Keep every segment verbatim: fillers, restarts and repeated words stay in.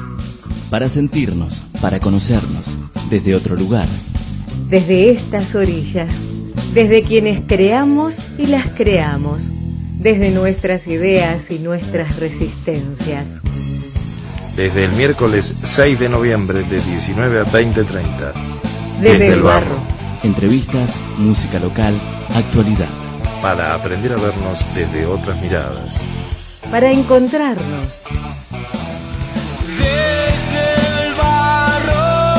Para sentirnos, para conocernos, desde otro lugar. Desde estas orillas, desde quienes creamos y las creamos, desde nuestras ideas y nuestras resistencias. Desde el miércoles seis de noviembre de diecinueve a veinte treinta. Desde, desde el barro. Entrevistas, música local, actualidad. Para aprender a vernos desde otras miradas. Para encontrarnos. Desde el barro.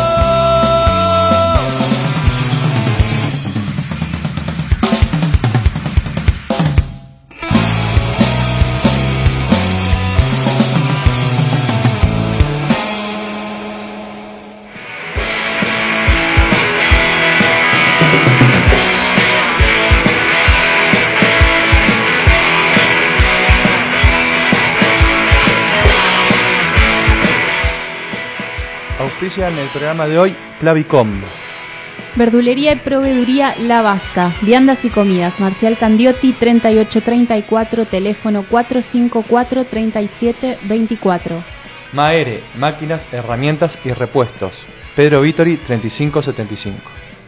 Auspicia en el programa de hoy Clavicom. Verdulería y proveeduría La Vasca, viandas y comidas, Marcial Candiotti treinta y ocho treinta y cuatro, teléfono cuatro cinco cuatro, treinta y siete veinticuatro. Maere, máquinas, herramientas y repuestos, Pedro Vittori treinta y cinco setenta y cinco.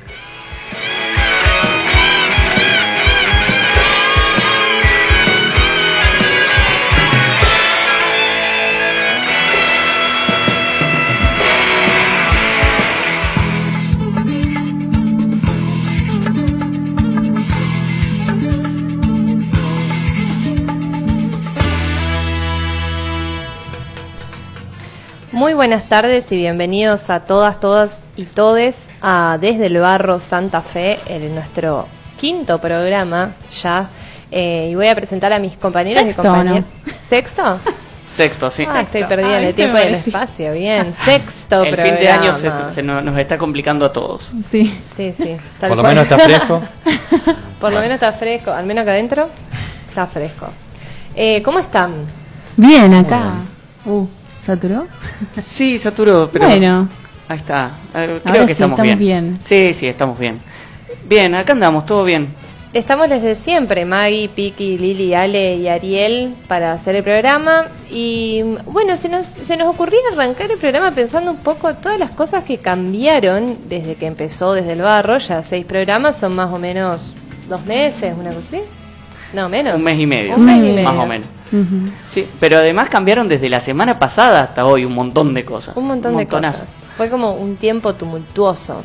Muy buenas tardes y bienvenidos a todas, todas y todes a Desde el Barro Santa Fe, en nuestro quinto programa ya. Eh, y voy a presentar a mis compañeros Sexto, y compañeras. ¿no? ¿Sexto? Sexto, sí. Ah, estoy perdida Ay, en el qué tiempo y el parece. espacio. Bien, sexto El programa. fin de año se, se nos, nos está complicando a todos. Sí. Sí, sí. tal Por lo cual. menos está fresco. Por lo menos está fresco. Al menos acá adentro está fresco. Eh, ¿Cómo están? Bien, acá. Uh, ¿saturó? Sí, saturó, pero Bueno. ahí está. Eh, Creo Ahora que sí, estamos, estamos bien. bien. Sí, sí, estamos bien. Bien, acá andamos, todo bien. Estamos desde siempre, Maggie, Piki, Lili, Ale y Ariel, para hacer el programa. Y bueno, se nos, se nos ocurrió arrancar el programa pensando un poco todas las cosas que cambiaron desde que empezó Desde el Barro. Ya seis programas, son más o menos dos meses, una cosa así. No, menos. Un mes y medio, Un sí, mes y medio. más o menos. Ujú. Sí, pero además cambiaron desde la semana pasada hasta hoy un montón de cosas. Un montón de montonazo. cosas. Fue como un tiempo tumultuoso.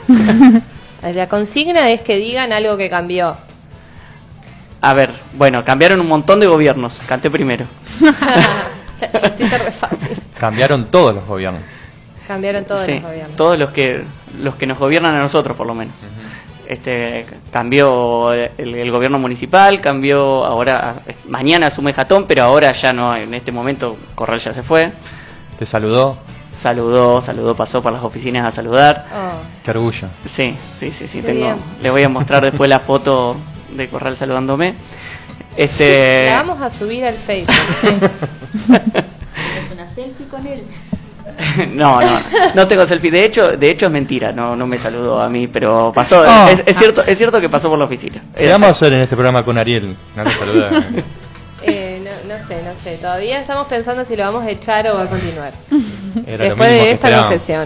La consigna es que digan algo que cambió. A ver, bueno, cambiaron un montón de gobiernos. Canté primero. Lo hiciste re fácil. Cambiaron todos los gobiernos. Cambiaron todos Sí, los gobiernos. todos los que los que nos gobiernan a nosotros, por lo menos. Este cambió el, el gobierno municipal, cambió ahora, mañana asume Jatón, pero ahora ya no, en este momento Corral ya se fue. Te saludó. Saludó, saludó, pasó por las oficinas a saludar. Oh. Qué orgullo. Sí, sí, sí, sí, Qué tengo. bien. Les voy a mostrar después la foto de Corral saludándome. Este La vamos a subir al Facebook. ¿Es una selfie con él? No, no, no tengo selfie. De hecho, de hecho es mentira, no, no me saludó a mí, pero pasó. Oh. Es, es cierto, es cierto que pasó por la oficina. ¿Qué vamos a hacer en este programa con Ariel? No te saluda. Eh, no, no sé, no sé. Todavía estamos pensando si lo vamos a echar o va a continuar. Era lo Después mínimo de que esta esperábamos. confesión.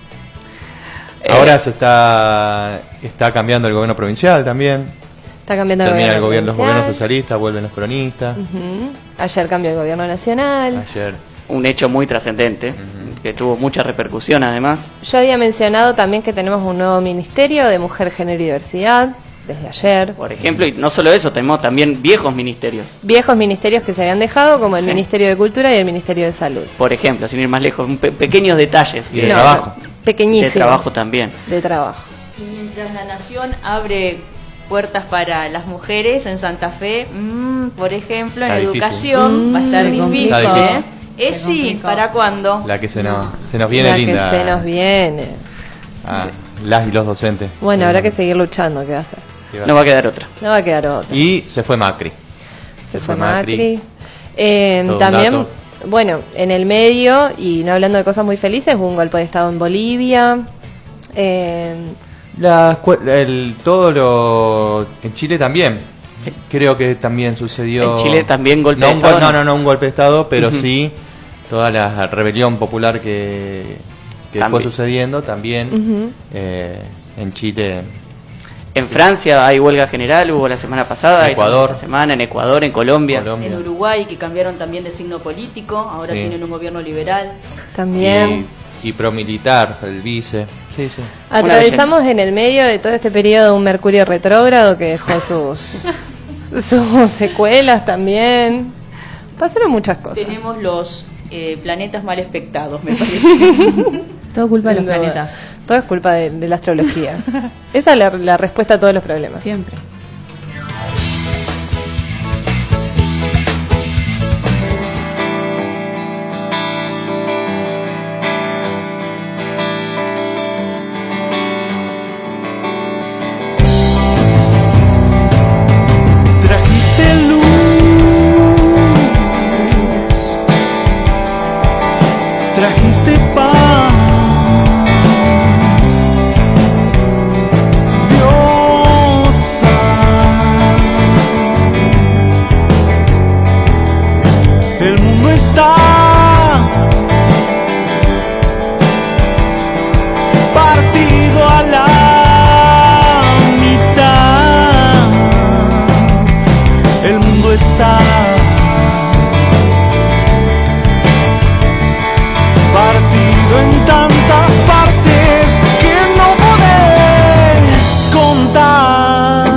Ahora se está está cambiando el gobierno provincial también. Está cambiando el Termina el gobierno. gobierno, los provincial. gobiernos socialistas, vuelven los peronistas. Ujú. Ayer cambió el gobierno nacional. Ayer. Un hecho muy trascendente, que tuvo mucha repercusión además. Yo había mencionado también que tenemos un nuevo ministerio de Mujer, Género y Diversidad desde ayer. Por ejemplo, y no solo eso, tenemos también viejos ministerios. Viejos ministerios que se habían dejado, como el Sí. Ministerio de Cultura y el Ministerio de Salud. Por ejemplo, sin ir más lejos, un pe- pequeños detalles. Y de No, trabajo. Pequeñísimo. De trabajo también. De trabajo. Mientras la Nación abre puertas para las mujeres en Santa Fe, mmm, por ejemplo, en Está difícil. educación Mm, va a estar se difícil, complica. Está ¿eh? difícil. Eh, Se sí, complicó. ¿para cuándo? La que se nos, se nos viene La linda. que se nos viene. Ah, las y los docentes. Bueno, Se habrá viene. que seguir luchando, ¿qué va a hacer? No va a quedar otra. No va a quedar otra. Y se fue Macri. Se fue Macri. Eh, Todo un también, dato. bueno, en el medio, y no hablando de cosas muy felices, hubo un golpe de Estado en Bolivia. Eh, La, escue- el, todo lo... En Chile también. Creo que también sucedió... En Chile también golpe no, de un Estado, gol- no, ¿no? no, no, un golpe de Estado, pero Ujú. sí toda la rebelión popular que, que fue sucediendo también. Uh-huh. eh, en Chile. En Francia hay huelga general, hubo la semana pasada. En Ecuador. La semana, en Ecuador, en Colombia. Colombia. En Uruguay, que cambiaron también de signo político, ahora Sí. tienen un gobierno liberal. También. Y, y promilitar, el vice. Sí, sí. Atravesamos en el medio de todo este periodo un Mercurio retrógrado que dejó sus, sus secuelas también. Pasaron muchas cosas. Tenemos los eh, planetas mal espectados, me parece. Todo culpa de los Sin duda. planetas. Todo es culpa de, de la astrología. Esa es la, la respuesta a todos los problemas. Siempre. Trajiste luz, trajiste paz, diosa. El mundo está partido a la mitad. El mundo está partido en tantas partes que no podés contar.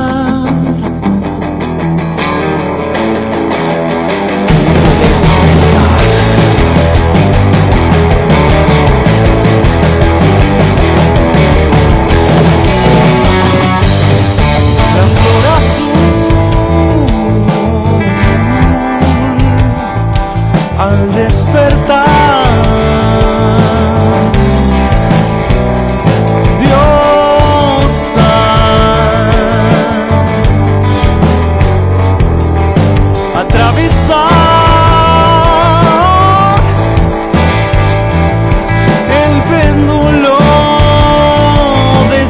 La flor azul al despertar, diosa, atravesar el péndulo de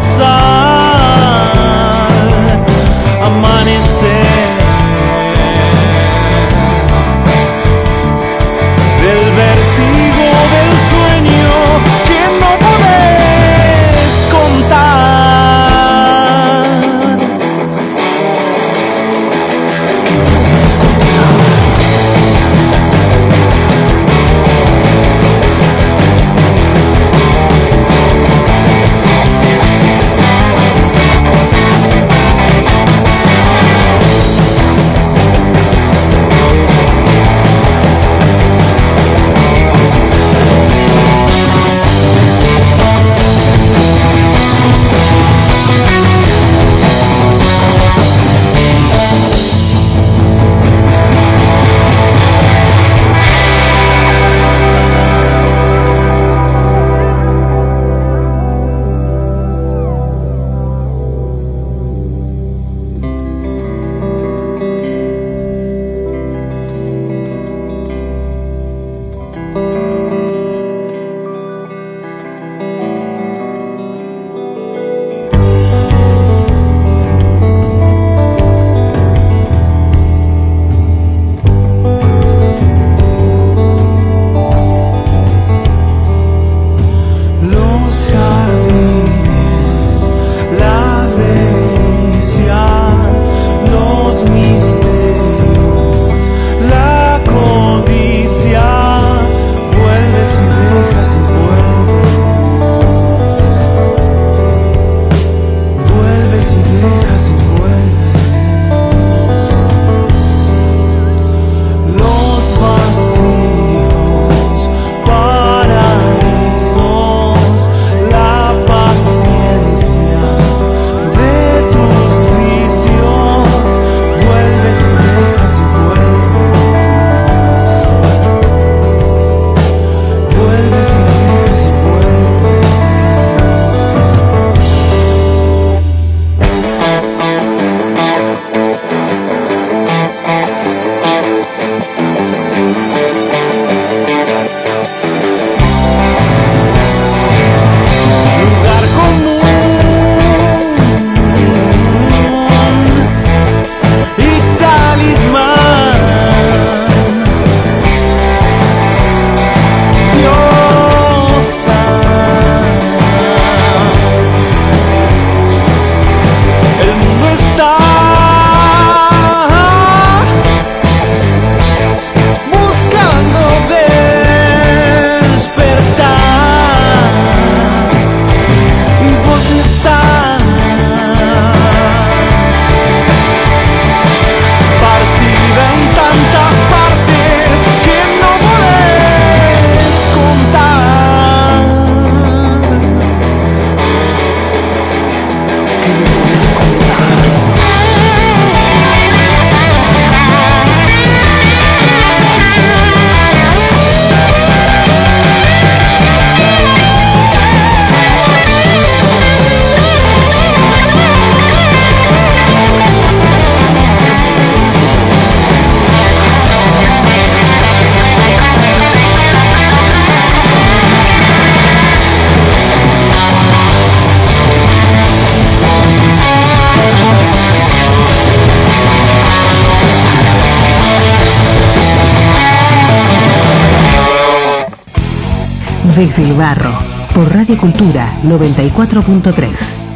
sal, amanecer del vértigo Desde el Barro, por Radio Cultura noventa y cuatro punto tres.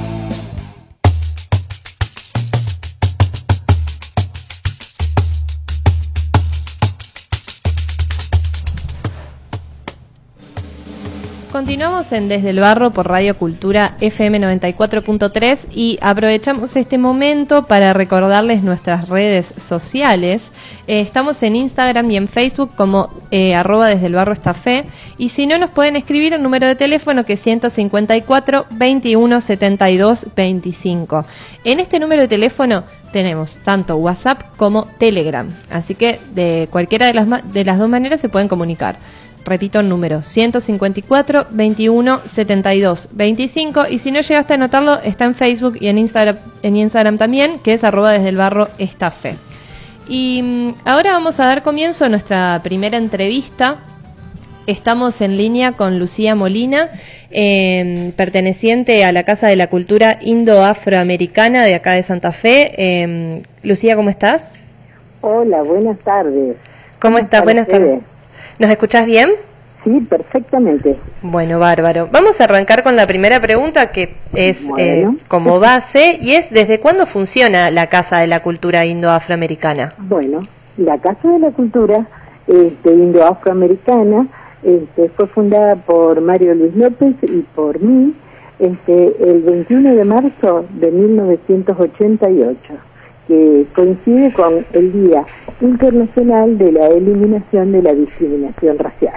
Continuamos en Desde el Barro por Radio Cultura F M noventa y cuatro punto tres y aprovechamos este momento para recordarles nuestras redes sociales. Eh, estamos en Instagram y en Facebook como eh, arroba Desde el Barro Estafé, y si no nos pueden escribir un número de teléfono que es ciento cincuenta y cuatro, veintiuno, setenta y dos, veinticinco. En este número de teléfono tenemos tanto WhatsApp como Telegram, así que de cualquiera de las, de las dos maneras se pueden comunicar. Repito el número, ciento cincuenta y cuatro, veintiuno, setenta y dos, veinticinco, y si no llegaste a anotarlo, está en Facebook y en Instagram, en Instagram también, que es arroba Desde el Barro Estafe. Y mmm, ahora vamos a dar comienzo a nuestra primera entrevista. Estamos en línea con Lucía Molina, eh, perteneciente a la Casa de la Cultura Indo-Afroamericana de acá de Santa Fe. Eh, Lucía, ¿cómo estás? Hola, buenas tardes. ¿Cómo estás? Buenas tardes. ¿Nos escuchás bien? Sí, perfectamente. Bueno, bárbaro. Vamos a arrancar con la primera pregunta, que es bueno. eh, como base, y es ¿desde cuándo funciona la Casa de la Cultura Indo-Afroamericana? Bueno, la Casa de la Cultura este, Indo-Afroamericana este, fue fundada por Mario Luis López y por mí este, el veintiuno de marzo de mil novecientos ochenta y ocho, que coincide con el Día Internacional de la Eliminación de la Discriminación Racial.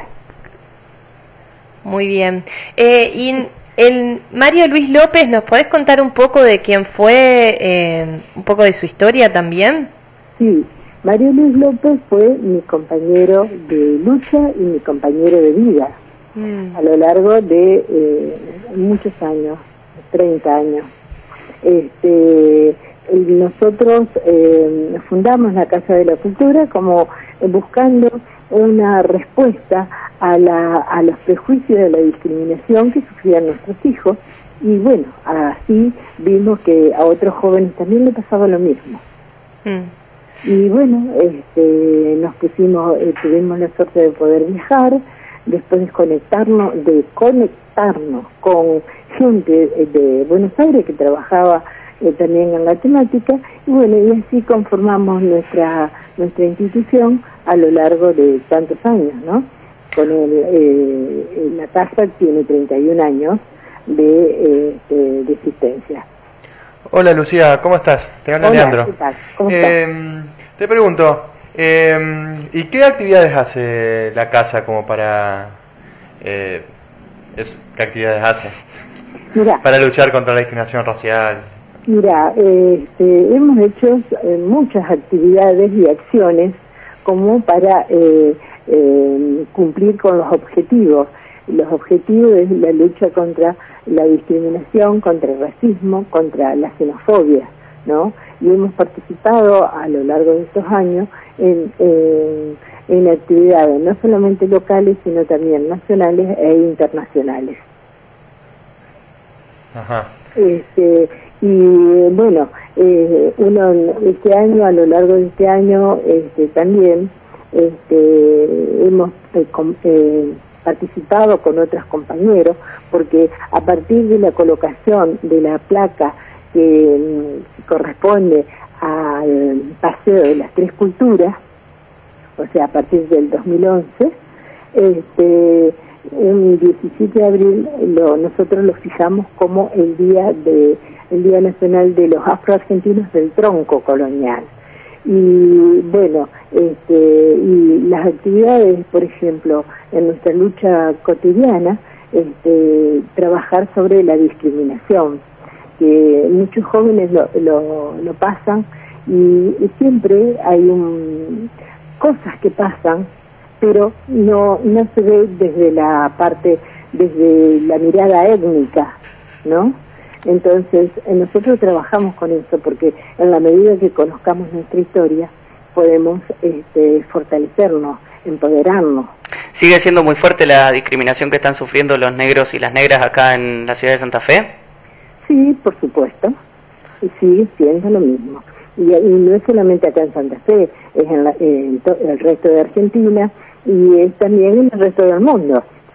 Muy bien. Eh, y el Mario Luis López, ¿nos podés contar un poco de quién fue, eh, un poco de su historia también? Sí, Mario Luis López fue mi compañero de lucha y mi compañero de vida mm. a lo largo de eh, muchos años, treinta años. Este... Nosotros eh, fundamos la Casa de la Cultura como eh, buscando una respuesta a, la, a los prejuicios de la discriminación que sufrían nuestros hijos, y bueno, así vimos que a otros jóvenes también le pasaba lo mismo. Mm. Y bueno, este, nos pusimos, eh, tuvimos la suerte de poder viajar, después de conectarnos, de conectarnos con gente de Buenos Aires que trabajaba Eh, también en la temática, y bueno, y así conformamos nuestra nuestra institución a lo largo de tantos años, ¿no? Con el, eh, la casa tiene treinta y un años de, eh, de, de existencia. Hola Lucía, ¿cómo estás? Te habla Hola, Leandro. ¿qué tal? ¿Cómo eh, estás? Te pregunto, eh, ¿y qué actividades hace la casa como para... Eh, es, ¿Qué actividades hace? Mirá, para luchar contra la discriminación racial? Mira, este, hemos hecho eh, muchas actividades y acciones como para eh, eh, cumplir con los objetivos. Los objetivos es la lucha contra la discriminación, contra el racismo, contra la xenofobia, ¿no? Y hemos participado a lo largo de estos años en, en, en actividades no solamente locales, sino también nacionales e internacionales. Ajá. Este, y bueno, eh, uno este año, a lo largo de este año, este, también este, hemos eh, com, eh, participado con otros compañeros, porque a partir de la colocación de la placa que mm, corresponde al Paseo de las Tres Culturas, o sea, a partir del dos mil once, este, el diecisiete de abril lo, nosotros lo fijamos como el día de el Día Nacional de los Afroargentinos del Tronco Colonial. Y bueno, este, y las actividades, por ejemplo, en nuestra lucha cotidiana, este, trabajar sobre la discriminación, que muchos jóvenes lo, lo, lo pasan, y, y siempre hay un, cosas que pasan, pero no, no se ve desde la parte, desde la mirada étnica, ¿no? Entonces, nosotros trabajamos con eso, porque en la medida que conozcamos nuestra historia, podemos este, fortalecernos, empoderarnos. ¿Sigue siendo muy fuerte la discriminación que están sufriendo los negros y las negras acá en la ciudad de Santa Fe? Sí, por supuesto, y sigue siendo lo mismo. Y, y no es solamente acá en Santa Fe, es en, la, en to, el resto de Argentina, y es también en el resto del mundo.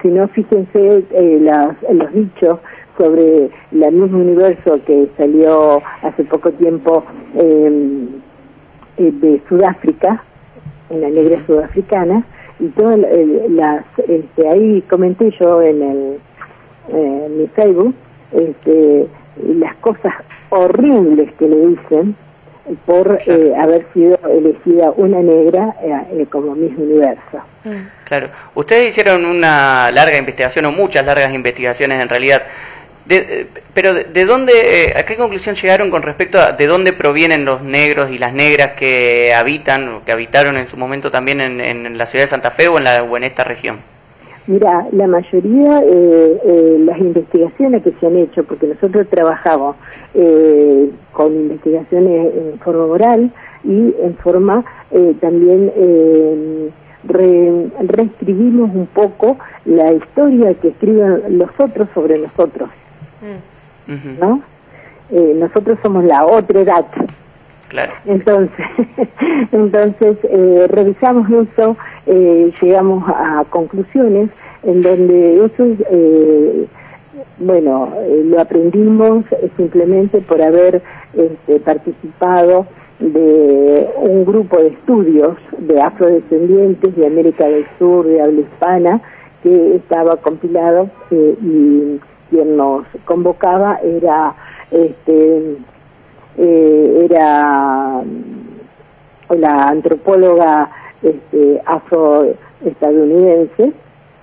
si no, fíjense eh, las, los dichos sobre el mismo universo que salió hace poco tiempo eh, de Sudáfrica, una negra sudafricana, y todas las, este, ahí comenté yo en el eh, mi Facebook, este, las cosas horribles que le dicen por eh, haber sido elegida una negra eh, eh, como Miss Universo. Claro. Ustedes hicieron una larga investigación, o muchas largas investigaciones en realidad. De, pero de, de dónde, eh, ¿a qué conclusión llegaron con respecto a de dónde provienen los negros y las negras que habitan, o que habitaron en su momento también en, en la ciudad de Santa Fe o en, la, o en esta región? Mira, la mayoría, eh, eh, las investigaciones que se han hecho, porque nosotros trabajamos eh, con investigaciones en forma oral y en forma eh, también eh, re, reescribimos un poco la historia que escriben los otros sobre nosotros, mm. ¿no? Eh, nosotros somos la otra edad. Claro. Entonces, entonces eh, revisamos eso, eh, llegamos a conclusiones en donde eso, eh, bueno, eh, lo aprendimos simplemente por haber este, participado de un grupo de estudios de afrodescendientes de América del Sur, de habla hispana, que estaba compilado eh, y quien nos convocaba era este Eh, era la antropóloga este, afroestadounidense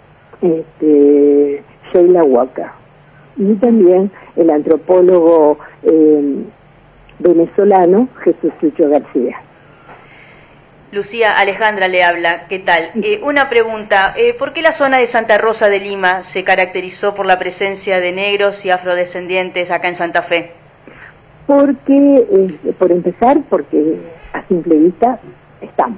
este, Sheila Walker, y también el antropólogo eh, venezolano Jesús Lucho García. Lucía, Alejandra le habla, ¿qué tal? Eh, una pregunta, eh, ¿por qué la zona de Santa Rosa de Lima se caracterizó por la presencia de negros y afrodescendientes acá en Santa Fe? Porque, eh, por empezar, porque a simple vista estamos,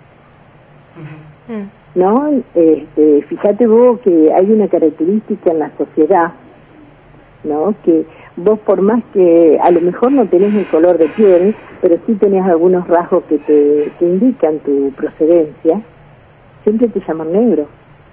¿no? Este, fíjate vos que hay una característica en la sociedad, ¿no? Que vos, por más que a lo mejor no tenés el color de piel, pero sí tenés algunos rasgos que te, te indican tu procedencia, siempre te llaman negro.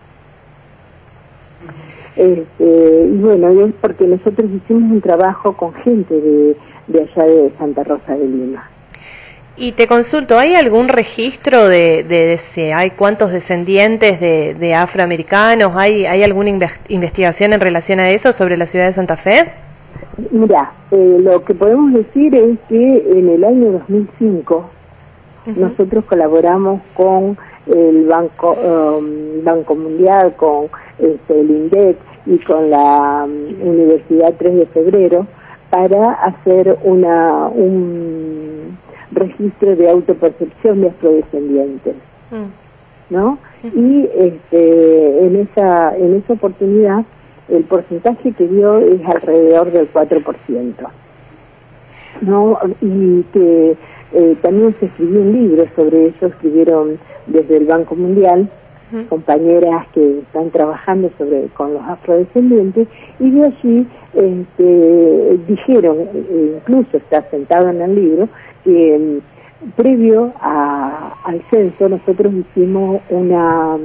Este, y bueno, es porque nosotros hicimos un trabajo con gente de de allá de Santa Rosa de Lima. Y te consulto, ¿hay algún registro de, de, de si hay cuántos descendientes de, de afroamericanos? ¿Hay, hay alguna investigación en relación a eso sobre la ciudad de Santa Fe? Mira, eh, lo que podemos decir es que en el año dos mil cinco uh-huh. nosotros colaboramos con el Banco um, Banco Mundial, con este, el INDEC y con la um, Universidad tres de febrero, para hacer una un registro de autopercepción de afrodescendientes, mm. ¿no? Mm. Y este, en esa en esa oportunidad el porcentaje que dio es alrededor del cuatro por ciento, ¿no? Y que eh, también se escribió un libro sobre eso, escribieron desde el Banco Mundial, mm. compañeras que están trabajando sobre con los afrodescendientes, y de allí este, dijeron, incluso está sentado en el libro, que eh, previo a, al censo nosotros hicimos una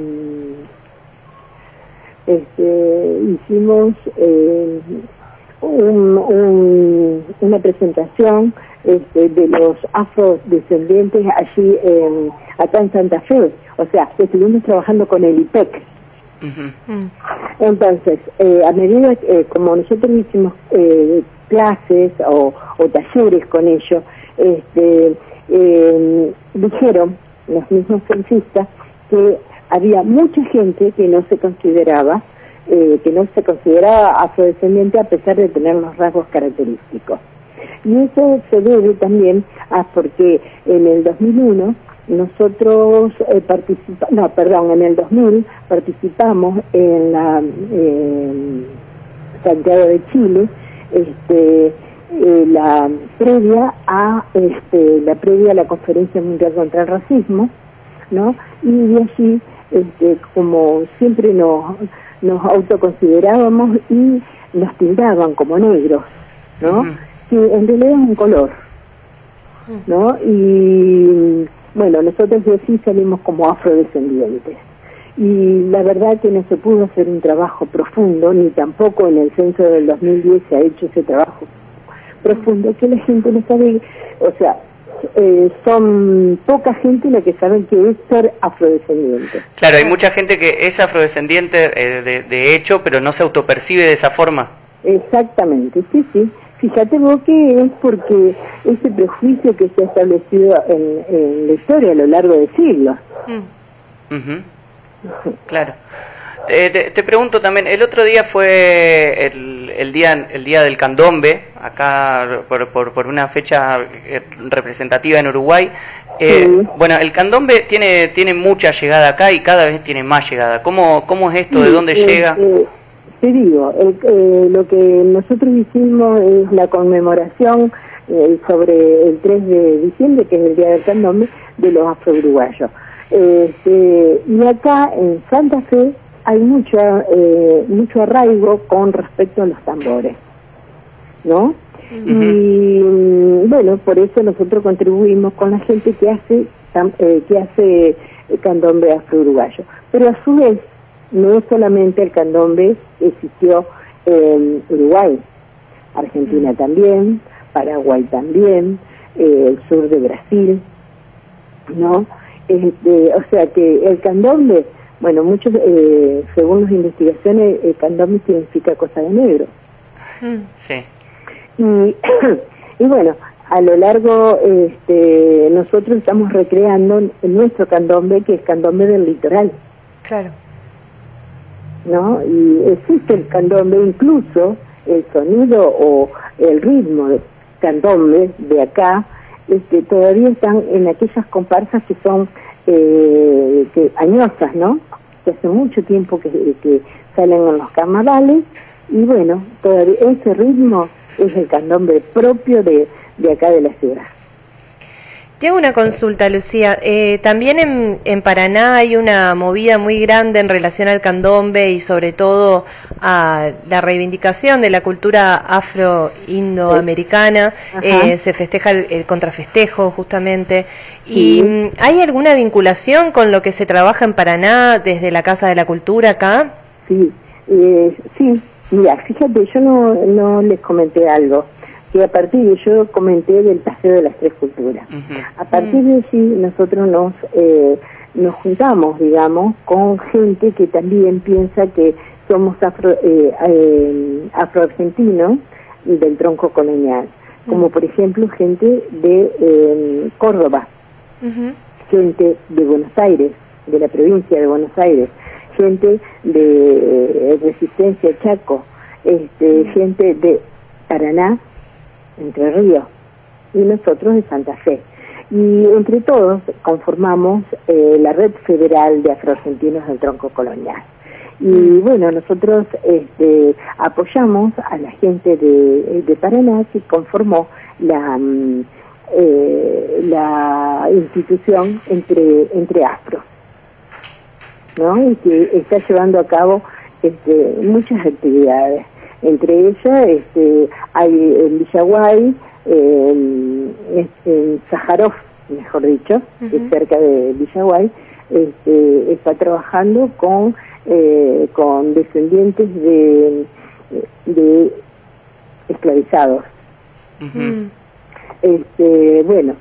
este, hicimos eh, un, un, una presentación este, de los afrodescendientes allí en, acá en Santa Fe, o sea, estuvimos trabajando con el I P E C. Uh-huh. Entonces, eh, a medida que, eh, como nosotros hicimos eh, clases o, o talleres con ellos, este, eh, dijeron los mismos censistas que había mucha gente que no se consideraba, eh, que no se consideraba afrodescendiente a pesar de tener los rasgos característicos. Y eso se debe también a porque en el dos mil uno nosotros eh, participamos, no, perdón, en el dos mil participamos en la eh, Santiago de Chile, este, eh, la previa a este, la previa a la Conferencia Mundial contra el Racismo, ¿no? Y de allí, este, como siempre nos, nos autoconsiderábamos y nos tildaban como negros, ¿no? Uh-huh. Que en realidad es un color, ¿no? Y bueno, nosotros de así salimos como afrodescendientes. y la verdad que no se pudo hacer un trabajo profundo, ni tampoco en el censo del dos mil diez se ha hecho ese trabajo profundo, que la gente no sabe, o sea, eh, son poca gente la que sabe que es ser afrodescendiente. Claro, hay mucha gente que es afrodescendiente eh, de, de hecho, pero no se autopercibe de esa forma. Exactamente, sí, sí. Fíjate vos que es porque ese prejuicio que se ha establecido en, en la historia a lo largo de siglos. Mm. Uh-huh. Claro. Eh, te, te pregunto también, el otro día fue el, el día el día del candombe, acá por, por, por una fecha representativa en Uruguay. Eh, sí. Bueno, el candombe tiene tiene mucha llegada acá y cada vez tiene más llegada. ¿Cómo, cómo es esto? Sí, ¿de dónde eh, llega? Eh, te digo, el, eh, lo que nosotros hicimos es la conmemoración eh, sobre el tres de diciembre, que es el día del candombe, de los afro-uruguayos. Este, y acá en Santa Fe hay mucho, eh, mucho arraigo con respecto a los tambores, ¿no? Uh-huh. Y bueno, por eso nosotros contribuimos con la gente que hace eh, que hace candombe afro-uruguayo. Pero a su vez, no es solamente el candombe, existió en Uruguay, Argentina uh-huh. también, Paraguay también, eh, el sur de Brasil, ¿no? Este, o sea que el candombe, bueno, muchos, eh, según las investigaciones, el candombe significa cosa de negro. Sí. Y, y bueno, a lo largo, este, nosotros estamos recreando nuestro candombe, que es candombe del litoral. Claro. ¿No? Y existe el candombe, incluso el sonido o el ritmo de candombe de acá, este, todavía están en aquellas comparsas que son eh, que, añosas, ¿no? Que hace mucho tiempo que, que salen en los carnavales, y bueno, todavía ese ritmo es el candombe propio de, de acá de la ciudad. Te hago una consulta, Lucía. Eh, también en, en Paraná hay una movida muy grande en relación al candombe y sobre todo a la reivindicación de la cultura afro-indoamericana. Eh, se festeja el, el contrafestejo justamente. ¿Y sí. hay alguna vinculación con lo que se trabaja en Paraná desde la Casa de la Cultura acá? Sí, eh, sí. Mira, fíjate, yo no, no les comenté algo. Que a partir de, yo comenté del Paseo de las Tres Culturas. Uh-huh. A partir de allí nosotros nos eh, nos juntamos, digamos, con gente que también piensa que somos afro, eh, eh, afroargentinos del tronco colonial, como por ejemplo gente de eh, Córdoba, uh-huh. gente de Buenos Aires, de la provincia de Buenos Aires, gente de eh, Resistencia Chaco, este, uh-huh. gente de Paraná, Entre Ríos, y nosotros de Santa Fe. Y entre todos conformamos eh, la Red Federal de Afroargentinos del Tronco Colonial. Y bueno, nosotros este, apoyamos a la gente de, de Paraná, que conformó la, eh, la institución entre, entre afros, ¿no? Y que está llevando a cabo este, muchas actividades. Entre ellas este, hay en Villaguay, eh, en Sájarov, mejor dicho, uh-huh. que es cerca de Villaguay, este, está trabajando con, eh, con descendientes de, de esclavizados. Uh-huh. Este, bueno,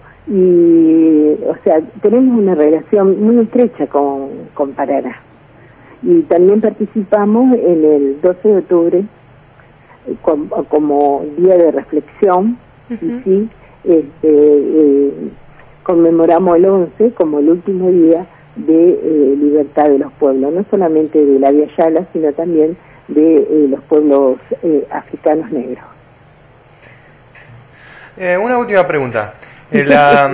y o sea, tenemos una relación muy estrecha con, con Paraná. Y también participamos en el doce de octubre, Como, como día de reflexión, uh-huh. y sí, este, eh, conmemoramos el once como el último día de eh, libertad de los pueblos, no solamente de la Via Yala, sino también de eh, los pueblos eh, africanos negros. Eh, una última pregunta. Eh, la,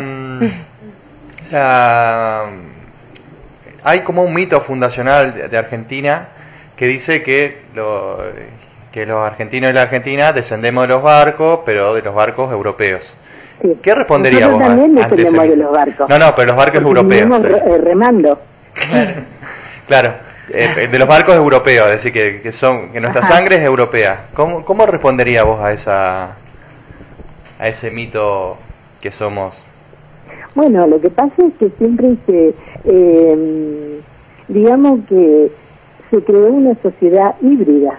la, hay como un mito fundacional de, de Argentina que dice que lo... que los argentinos y la Argentina descendemos de los barcos, pero de los barcos europeos. Sí. ¿Qué respondería vos también ante ese de los barcos? No, no, pero los barcos Porque europeos. Sí. Re remando. Claro, claro eh, de los barcos europeos, es decir, que, que son que nuestra Ajá. sangre es europea. ¿Cómo, cómo respondería vos a esa a ese mito que somos? Bueno, lo que pasa es que siempre se... Eh, digamos que se creó una sociedad híbrida.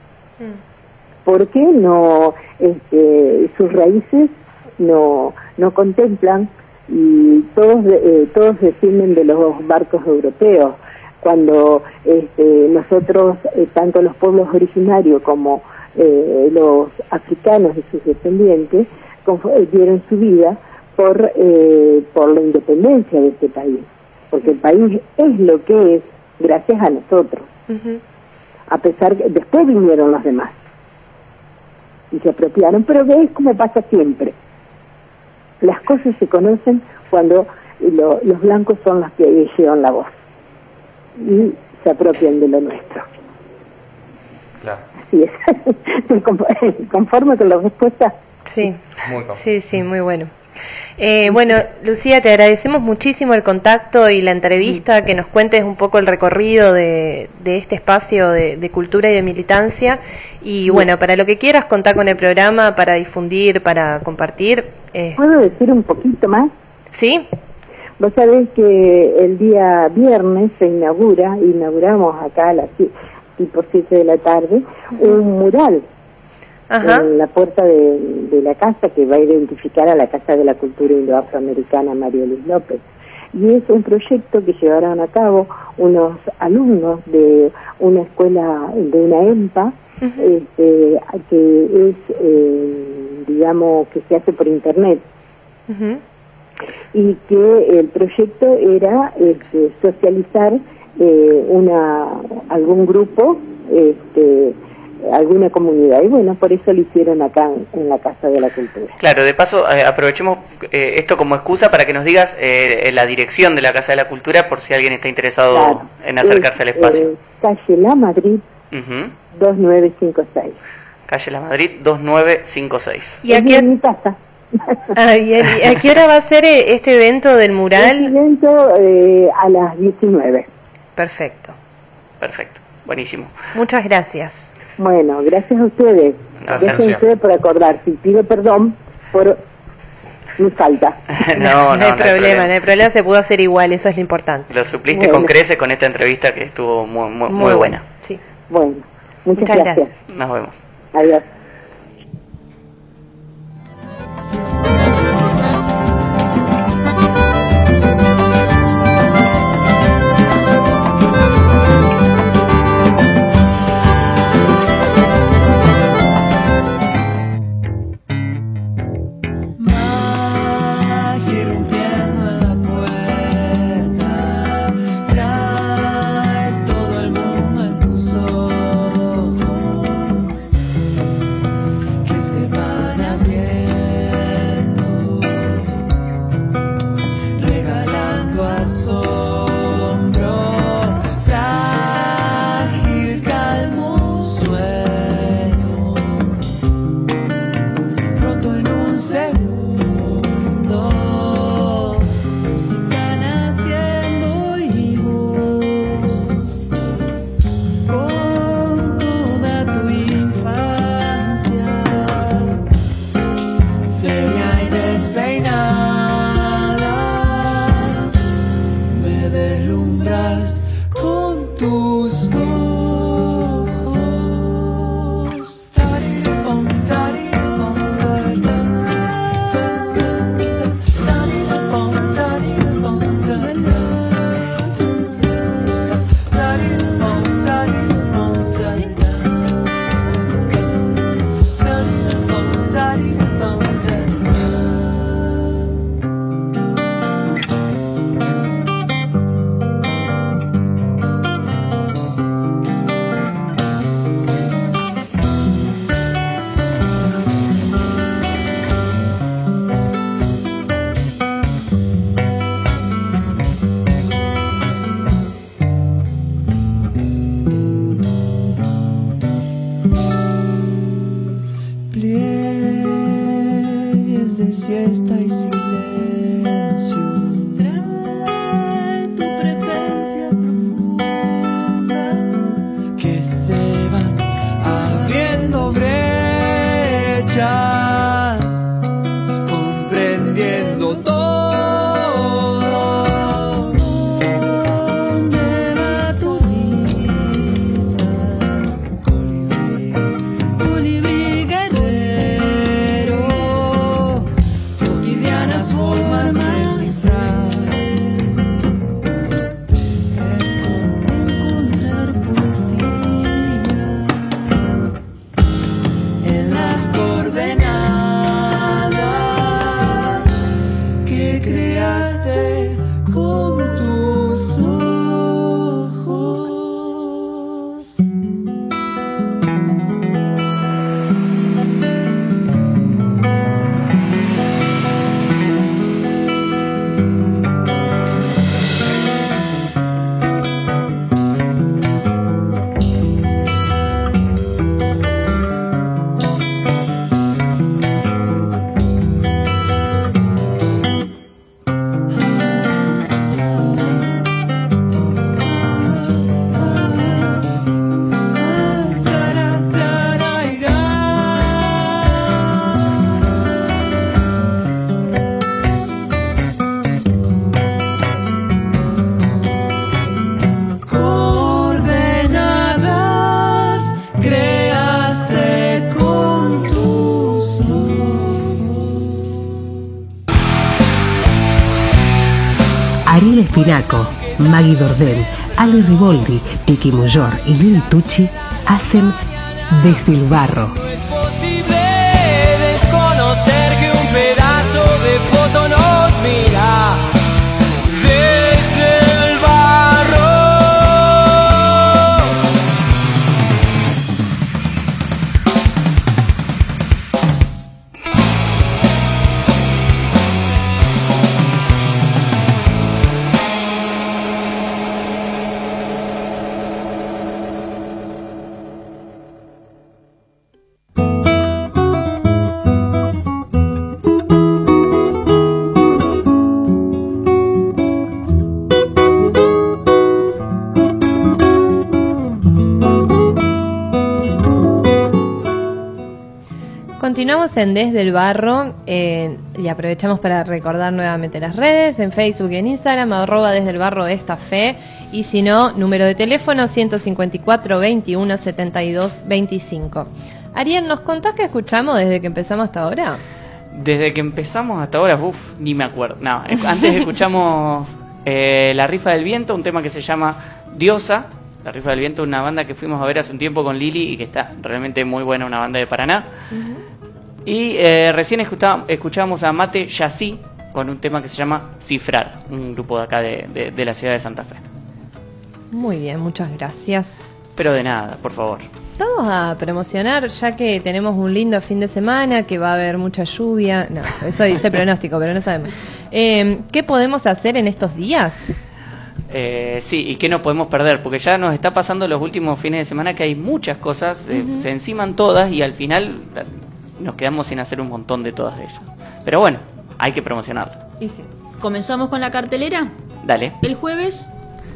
¿Por qué no, este, sus raíces no, no contemplan y todos eh, todos descienden de los barcos europeos? Cuando este, nosotros, eh, tanto los pueblos originarios como eh, los africanos y sus descendientes, dieron su vida por, eh, por la independencia de este país, porque el país es lo que es gracias a nosotros. Uh-huh. A pesar que después vinieron los demás y se apropiaron, pero es como pasa siempre. Las cosas se conocen cuando lo, los blancos son los que llevan la voz y se apropian de lo nuestro. Claro. Así es. ¿Conforme con la respuesta? Sí, muy sí, sí, muy bueno. Eh, bueno, Lucía, te agradecemos muchísimo el contacto y la entrevista, que nos cuentes un poco el recorrido de, de este espacio de, de cultura y de militancia. Y bueno, para lo que quieras contar con el programa, para difundir, para compartir. Eh. ¿Puedo decir un poquito más? Sí. Vos sabés que el día viernes se inaugura, inauguramos acá a las tipo siete de la tarde, un mural. Ajá. En la puerta de, de la casa que va a identificar a la Casa de la Cultura Indo-Afroamericana Mario Luis López. Y es un proyecto que llevaron a cabo unos alumnos de una escuela, de una E M P A, uh-huh. este, que es, eh, digamos, que se hace por internet. Uh-huh. Y que el proyecto era este, socializar eh, una algún grupo, este, alguna comunidad, y bueno, por eso lo hicieron acá en, en la Casa de la Cultura. Claro, de paso eh, aprovechemos eh, esto como excusa para que nos digas eh, la dirección de la Casa de la Cultura por si alguien está interesado claro. en acercarse es, al espacio. Eh, calle La Madrid, uh-huh. dos nueve cinco seis. Calle La Madrid, dos nueve cinco seis. ¿Y aquí en mi casa? Ah, bien. ¿Y a qué hora va a ser este evento del mural? Este evento eh, a las diecinueve. Perfecto. Perfecto, buenísimo. Muchas gracias. Bueno, gracias a ustedes. Gracias a ustedes por acordarse. Y pido perdón por mi falta. no, no, no, hay, no problema, hay problema, no hay problema, se pudo hacer igual, eso es lo importante. Lo supliste bueno. con creces con esta entrevista que estuvo muy, muy, muy, muy buena. buena. Sí. Bueno, muchas, muchas gracias. gracias. Nos vemos. Adiós. Comprendiendo todo. ¿Dónde vas Pinaco, Maggie Dordén, Ali Riboldi, Piqui Muyor y Lili Tucci hacen Desde el Barro. No es posible desconocer que un pedazo de foto nos mira desde el barro. Continuamos en Desde el Barro eh, y aprovechamos para recordar nuevamente las redes, en Facebook y en Instagram, arroba Desde el Barro esta fe, y si no, número de teléfono ciento cincuenta y cuatro, veintiuno, setenta y dos, veinticinco. Ariel, ¿nos contás qué escuchamos desde que empezamos hasta ahora? Desde que empezamos hasta ahora, uff, ni me acuerdo. No, antes escuchamos eh, La Rifa del Viento, un tema que se llama Diosa. La Rifa del Viento, una banda que fuimos a ver hace un tiempo con Lili y que está realmente muy buena, una banda de Paraná. Uh-huh. Y eh, recién escuchábamos a Mate Yací con un tema que se llama Cifrar, un grupo de acá de, de, de la ciudad de Santa Fe. Muy bien, muchas gracias. Pero de nada, por favor. Vamos a promocionar, ya que tenemos un lindo fin de semana, que va a haber mucha lluvia. No, eso dice pronóstico, pero no sabemos. Eh, ¿Qué podemos hacer en estos días? Eh, sí, y que no podemos perder, porque ya nos está pasando los últimos fines de semana que hay muchas cosas, eh, uh-huh. se enciman todas y al final nos quedamos sin hacer un montón de todas ellas. Pero bueno, hay que promocionarlo. Y sí. ¿Comenzamos con la cartelera? Dale. El jueves...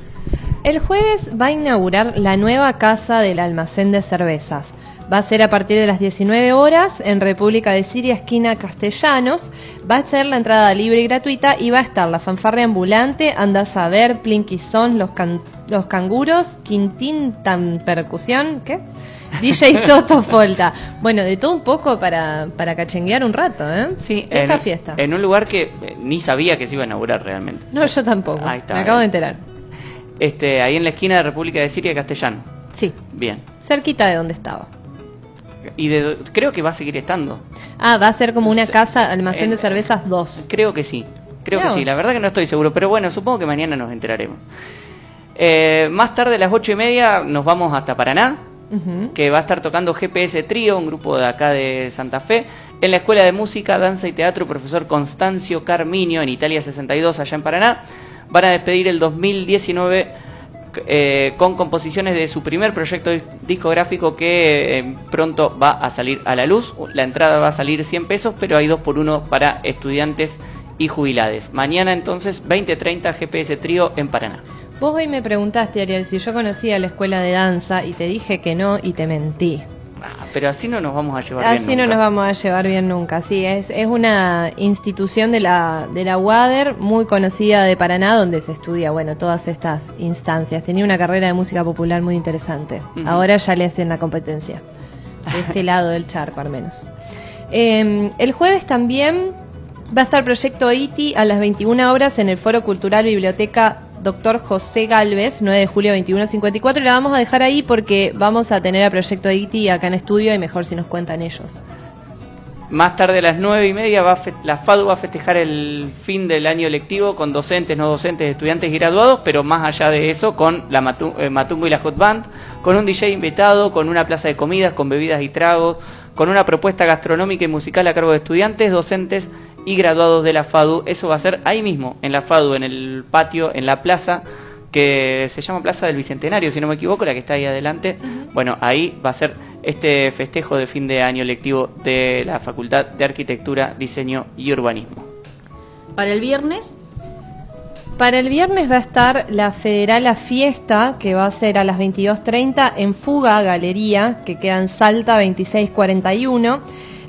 El jueves va a inaugurar la nueva casa del almacén de cervezas. Va a ser a partir de las diecinueve horas en República de Siria, esquina Castellanos. Va a ser la entrada libre y gratuita y va a estar la fanfarria ambulante, Anda a Saber, Plinky Son, los, can- los canguros, Quintín Tan Percusión, ¿qué? D J Toto Folta. Bueno, de todo un poco para, para cachenguear un rato, ¿eh? Sí, esta en, fiesta. En un lugar que eh, ni sabía que se iba a inaugurar realmente. No, yo tampoco. Ahí está, me acabo de enterar. Este, ahí en la esquina de República de Siria, Castellano. Sí. Bien. Cerquita de donde estaba. Y de, creo que va a seguir estando. Ah, va a ser como una casa, almacén en, de cervezas dos. Creo que sí, creo Claro. que sí. La verdad que no estoy seguro, pero bueno, supongo que mañana nos enteraremos. Eh, más tarde a las ocho y media nos vamos hasta Paraná, uh-huh. que va a estar tocando G P S Trío, un grupo de acá de Santa Fe, en la Escuela de Música, Danza y Teatro Profesor Constancio Carminio, en Italia sesenta y dos, allá en Paraná. Van a despedir el dos mil diecinueve eh, con composiciones de su primer proyecto discográfico que eh, pronto va a salir a la luz. La entrada va a salir cien pesos, pero hay dos por uno para estudiantes y jubilades. Mañana entonces, veinte treinta, G P S Trío en Paraná. Vos hoy me preguntaste, Ariel, si yo conocía la escuela de danza y te dije que no y te mentí. Ah, pero así no nos vamos a llevar así bien nunca. Así no nos vamos a llevar bien nunca, sí. Es, es una institución de la, de la U A D E R muy conocida de Paraná, donde se estudia, bueno, todas estas instancias. Tenía una carrera de música popular muy interesante. Uh-huh. Ahora ya le hacen la competencia. De este lado del charco, al menos. Eh, el jueves también va a estar Proyecto I T I a las veintiuna horas en el Foro Cultural Biblioteca Doctor José Galvez, nueve de julio, veintiuno cincuenta y cuatro. Y la vamos a dejar ahí porque vamos a tener a Proyecto I T I acá en estudio y mejor si nos cuentan ellos. Más tarde a las nueve y media va fe- la FADU va a festejar el fin del año lectivo con docentes, no docentes, estudiantes y graduados, pero más allá de eso con la Matu- eh, Matungo y la Hot Band, con un D J invitado, con una plaza de comidas, con bebidas y tragos, con una propuesta gastronómica y musical a cargo de estudiantes, docentes y graduados de la FADU. Eso va a ser ahí mismo, en la FADU, en el patio, en la plaza, que se llama Plaza del Bicentenario, si no me equivoco, la que está ahí adelante. Uh-huh. Bueno, ahí va a ser este festejo de fin de año lectivo de la Facultad de Arquitectura, Diseño y Urbanismo. ¿Para el viernes? Para el viernes va a estar la Federal a Fiesta, que va a ser a las veintidós treinta en Fuga Galería, que queda en Salta veintiséis cuarenta y uno.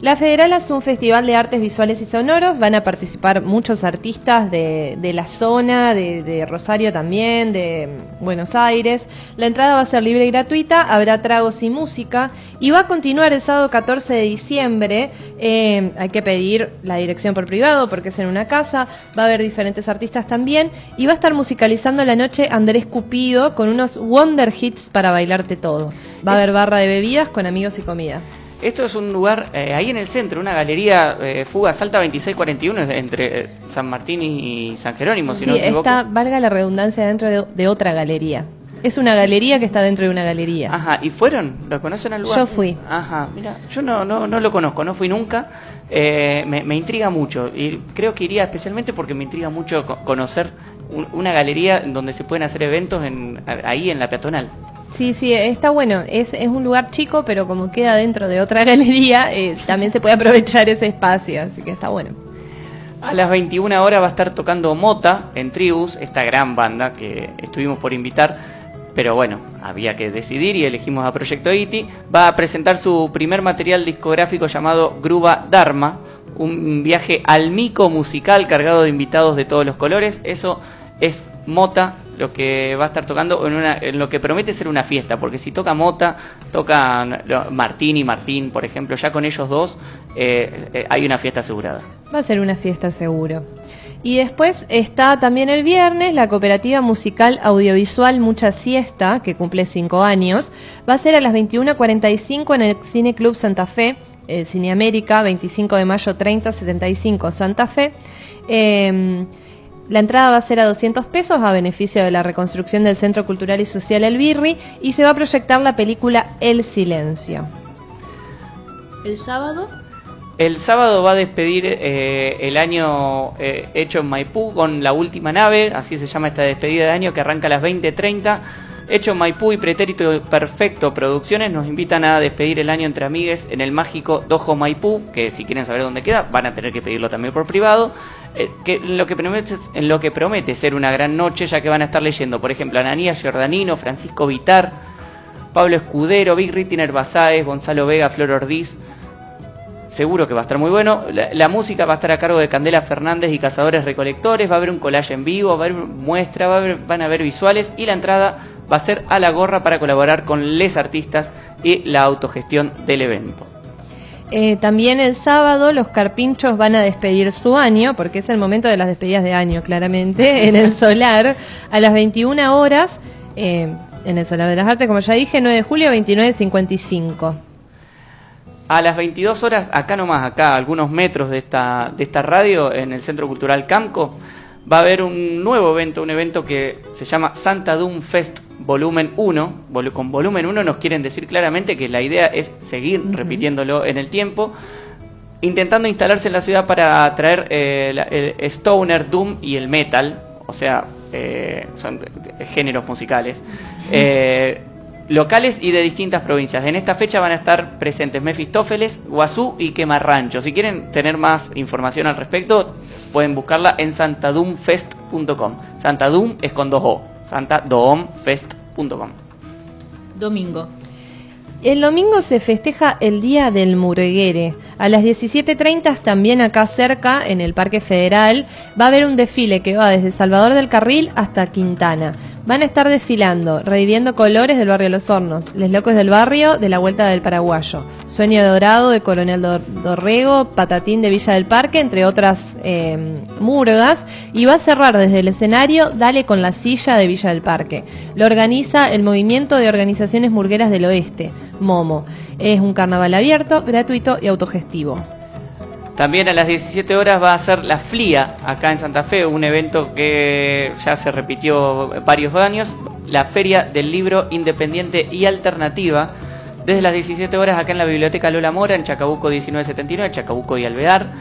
La Federal hace un festival de artes visuales y sonoros, van a participar muchos artistas de, de la zona, de, de Rosario también, de Buenos Aires. La entrada va a ser libre y gratuita, habrá tragos y música y va a continuar el sábado catorce de diciembre. Eh, hay que pedir la dirección por privado porque es en una casa, va a haber diferentes artistas también y va a estar musicalizando la noche Andrés Cupido con unos Wonder Hits para bailarte todo. Va a haber barra de bebidas con amigos y comida. Esto es un lugar eh, ahí en el centro, una galería eh, Fuga Salta veintiséis cuarenta y uno entre eh, San Martín y San Jerónimo, si sí, no me equivoco. Está, valga la redundancia, dentro de, de otra galería. Es una galería que está dentro de una galería. Ajá, ¿y fueron? ¿Lo conocen al lugar? Yo fui. Ajá, mira, yo no, no, no lo conozco, no fui nunca. Eh, me, me intriga mucho y creo que iría especialmente porque me intriga mucho co- conocer un, una galería donde se pueden hacer eventos en, ahí en la peatonal. Sí, sí, está bueno. Es, es un lugar chico, pero como queda dentro de otra galería, eh, también se puede aprovechar ese espacio, así que está bueno. A las veintiuna horas va a estar tocando Mota en Tribus, esta gran banda que estuvimos por invitar, pero bueno, había que decidir y elegimos a Proyecto Iti. Va a presentar su primer material discográfico llamado Gruba Dharma, un viaje al mico musical cargado de invitados de todos los colores. Eso es Mota, lo que va a estar tocando en, una, en lo que promete ser una fiesta, porque si toca Mota, tocan Martín y Martín, por ejemplo, ya con ellos dos eh, eh, hay una fiesta asegurada. Va a ser una fiesta seguro. Y después está también el viernes la cooperativa musical audiovisual Mucha Siesta, que cumple cinco años. Va a ser a las veintiuna cuarenta y cinco en el Cine Club Santa Fe, el Cine América, veinticinco de mayo treinta setenta y cinco Santa Fe. Eh, La entrada va a ser a doscientos pesos a beneficio de la reconstrucción del Centro Cultural y Social El Birri y se va a proyectar la película El Silencio. El sábado. El sábado va a despedir eh, el año eh, hecho en Maipú con La Última Nave, así se llama esta despedida de año que arranca a las veinte treinta. Hecho en Maipú y Pretérito Perfecto Producciones nos invitan a despedir el año entre amigues en el mágico Dojo Maipú, que si quieren saber dónde queda van a tener que pedirlo también por privado. Eh, que en lo que promete, en lo que promete ser una gran noche, ya que van a estar leyendo, por ejemplo, Ananías Giordanino, Francisco Vitar, Pablo Escudero, Big Rittiner Basáez, Gonzalo Vega, Flor Ordiz. Seguro que va a estar muy bueno. La, la música va a estar a cargo de Candela Fernández y Cazadores Recolectores. Va a haber un collage en vivo, va a haber muestra, va a haber, van a haber visuales y la entrada va a ser a la gorra para colaborar con les artistas y la autogestión del evento. Eh, también el sábado los Carpinchos van a despedir su año, porque es el momento de las despedidas de año, claramente, en el Solar, a las veintiuna horas, eh, en el Solar de las Artes, como ya dije, nueve de julio, veintinueve cincuenta y cinco. A las veintidós horas, acá nomás, acá, a algunos metros de esta, de esta radio, en el Centro Cultural Camco, va a haber un nuevo evento, un evento que se llama Santa Doom Fest Volumen uno. Vol- con Volumen uno nos quieren decir claramente que la idea es seguir uh-huh. repitiéndolo en el tiempo, intentando instalarse en la ciudad para traer eh, la, el Stoner, Doom y el Metal, o sea, eh, son géneros musicales, eh, locales y de distintas provincias. En esta fecha van a estar presentes Mefistófeles, Guazú y Quemarrancho. Si quieren tener más información al respecto, pueden buscarla en santadoom fest punto com. Santadoom es con dos O, santadoom fest punto com. Domingo. El domingo se festeja el Día del Murguere. A las diecisiete treinta, también acá cerca, en el Parque Federal, va a haber un desfile que va desde Salvador del Carril hasta Quintana. Van a estar desfilando, reviviendo colores del barrio Los Hornos, Les Locos del Barrio de la Vuelta del Paraguayo, Sueño Dorado de Coronel Dor- Dorrego, Patatín de Villa del Parque, entre otras eh, murgas, y va a cerrar desde el escenario Dale con la Silla de Villa del Parque. Lo organiza el Movimiento de Organizaciones Murgueras del Oeste, MOMO. Es un carnaval abierto, gratuito y autogestivo. También a las diecisiete horas va a ser la FLIA acá en Santa Fe, un evento que ya se repitió varios años, la Feria del Libro Independiente y Alternativa, desde las diecisiete horas acá en la Biblioteca Lola Mora, en Chacabuco diecinueve setenta y nueve, Chacabuco y Alvear.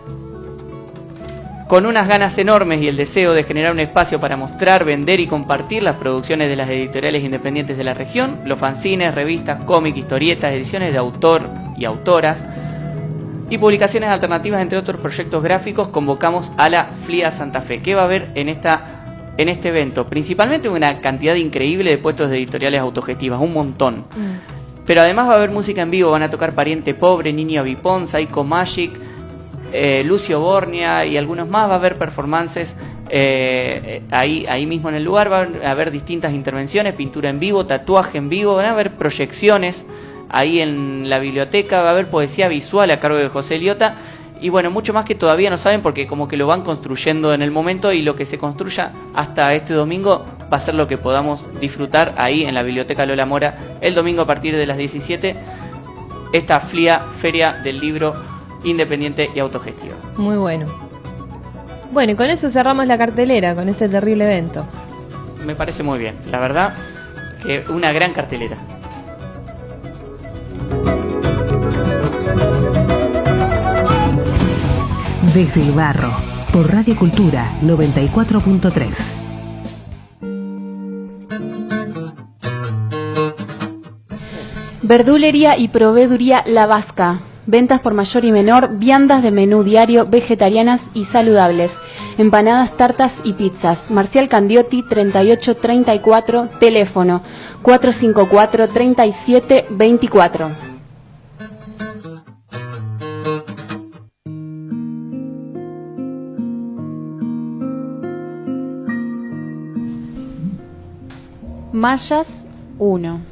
Con unas ganas enormes y el deseo de generar un espacio para mostrar, vender y compartir las producciones de las editoriales independientes de la región, los fanzines, revistas, cómics, historietas, ediciones de autor y autoras, y publicaciones alternativas, entre otros proyectos gráficos, convocamos a la FLIA Santa Fe. ¿Qué va a haber en esta en este evento? Principalmente una cantidad increíble de puestos de editoriales autogestivas, un montón. Mm. Pero además va a haber música en vivo, van a tocar Pariente Pobre, Niño Vipón, Psycho Magic, eh, Lucio Bornia y algunos más. Va a haber performances eh, ahí, ahí mismo en el lugar, va a haber distintas intervenciones, pintura en vivo, tatuaje en vivo, van a haber proyecciones ahí en la biblioteca, va a haber poesía visual a cargo de José Eliota. Y bueno, mucho más que todavía no saben porque como que lo van construyendo en el momento, y lo que se construya hasta este domingo va a ser lo que podamos disfrutar ahí en la Biblioteca Lola Mora el domingo a partir de las diecisiete, esta F L I A, Feria del Libro Independiente y Autogestiva. Muy bueno. Bueno, y con eso cerramos la cartelera, con ese terrible evento. Me parece muy bien, la verdad que una gran cartelera. Desde el Barro, por Radio Cultura noventa y cuatro punto tres. Verdulería y proveeduría La Vasca. Ventas por mayor y menor, viandas de menú diario, vegetarianas y saludables. Empanadas, tartas y pizzas. Marcial Candiotti, treinta y ocho treinta y cuatro, teléfono cuatro cinco cuatro, treinta y siete veinticuatro. Mayas uno.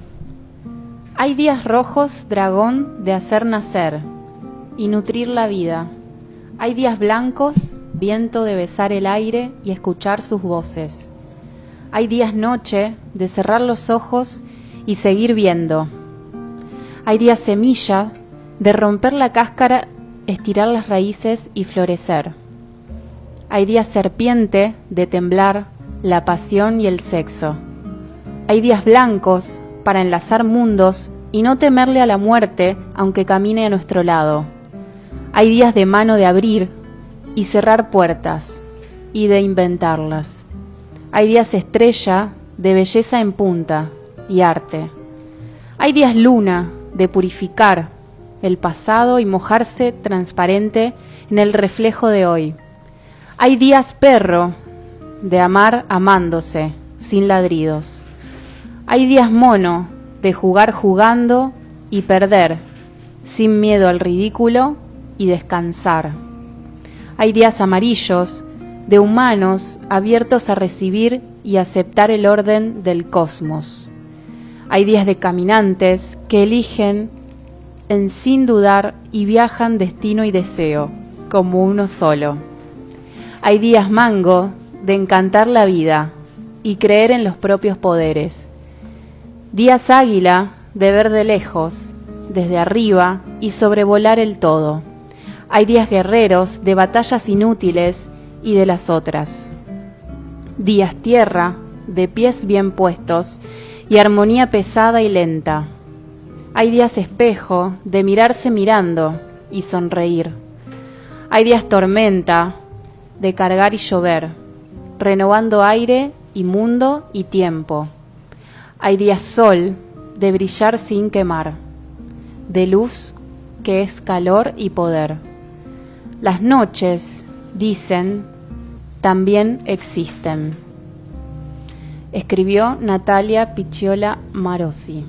Hay días rojos, dragón, de hacer nacer y nutrir la vida. Hay días blancos, viento de besar el aire y escuchar sus voces. Hay días noche, de cerrar los ojos y seguir viendo. Hay días semilla, de romper la cáscara, estirar las raíces y florecer. Hay días serpiente, de temblar, la pasión y el sexo. Hay días blancos para enlazar mundos y no temerle a la muerte aunque camine a nuestro lado. Hay días de mano de abrir y cerrar puertas y de inventarlas. Hay días estrella de belleza en punta y arte. Hay días luna de purificar el pasado y mojarse transparente en el reflejo de hoy. Hay días perro de amar amándose sin ladridos. Hay días mono, de jugar jugando y perder, sin miedo al ridículo y descansar. Hay días amarillos, de humanos abiertos a recibir y aceptar el orden del cosmos. Hay días de caminantes que eligen en sin dudar y viajan destino y deseo, como uno solo. Hay días mango, de encantar la vida y creer en los propios poderes. Días águila, de ver de lejos, desde arriba y sobrevolar el todo. Hay días guerreros, de batallas inútiles y de las otras. Días tierra, de pies bien puestos y armonía pesada y lenta. Hay días espejo, de mirarse mirando y sonreír. Hay días tormenta, de cargar y llover, renovando aire y mundo y tiempo. Hay días sol, de brillar sin quemar, de luz que es calor y poder. Las noches, dicen, también existen. Escribió Natalia Picciola Marosi.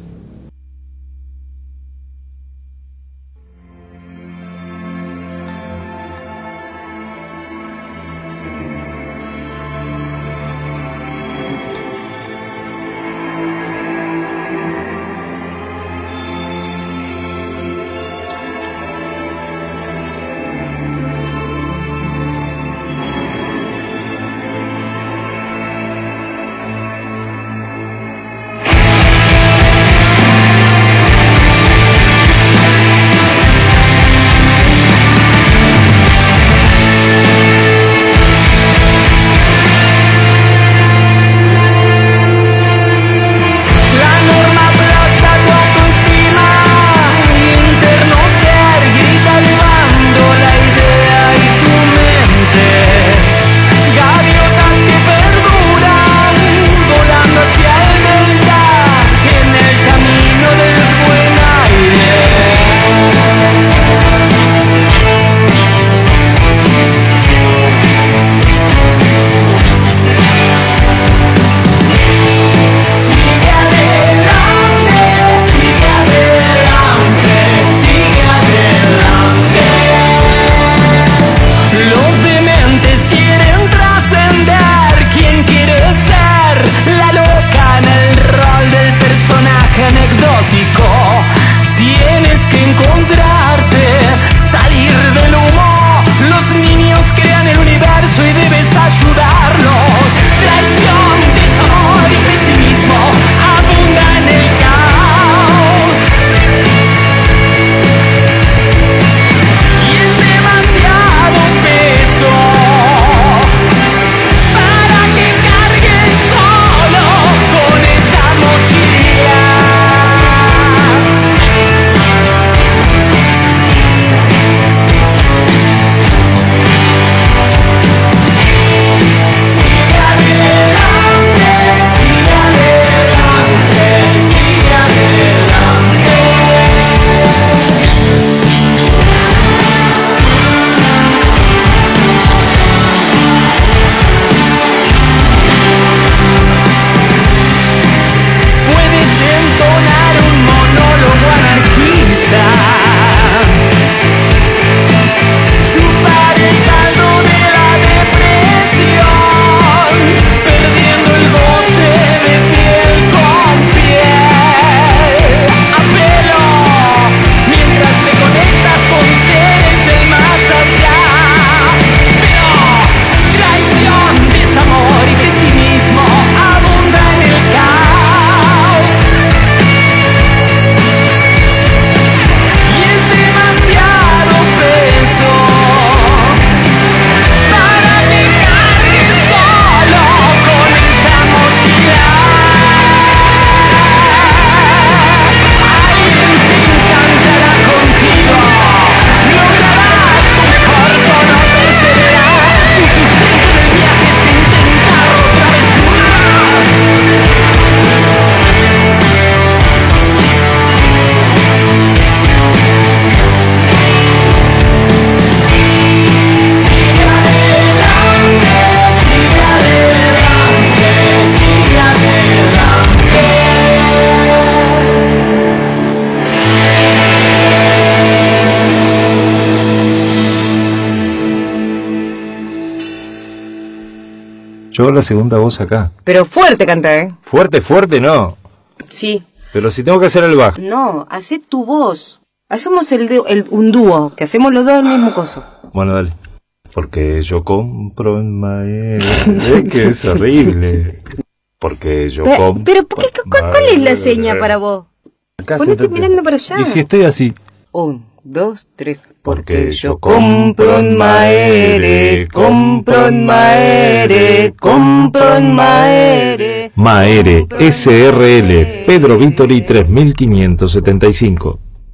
Yo hago la segunda voz acá. Pero fuerte canta, ¿eh? Fuerte, fuerte no. Sí. Pero si tengo que hacer el bajo. No, hacé tu voz. Hacemos el, de- el un dúo, que hacemos los dos el mismo coso. Bueno, dale. Porque yo compro en Maere. Es que es horrible. Porque yo Pero, compro. pero ¿por qué, ¿cuál, cuál es la seña para vos? Acá, Ponete sentate. mirando para allá. ¿Y si estoy así? Un, dos, tres. Porque yo compro en Maere, compro en Maere, compro en Maere. Maere, S R L, Pedro Vittori tres mil quinientos setenta y cinco.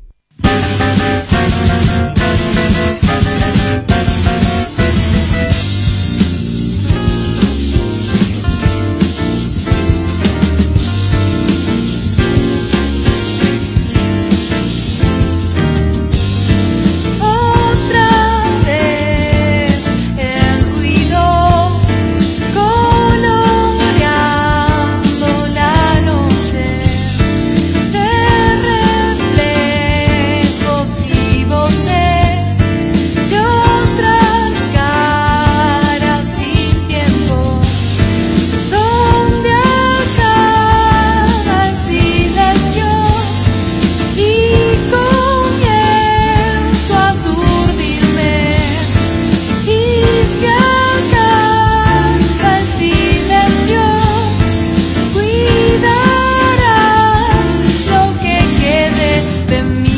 Otra vez el ruido coloreando la noche de reflejos y voces de otras caras sin tiempo, donde acaba el silencio y comienzo a aturdirme, y si acaba el silencio cuidarás lo que quede de mí.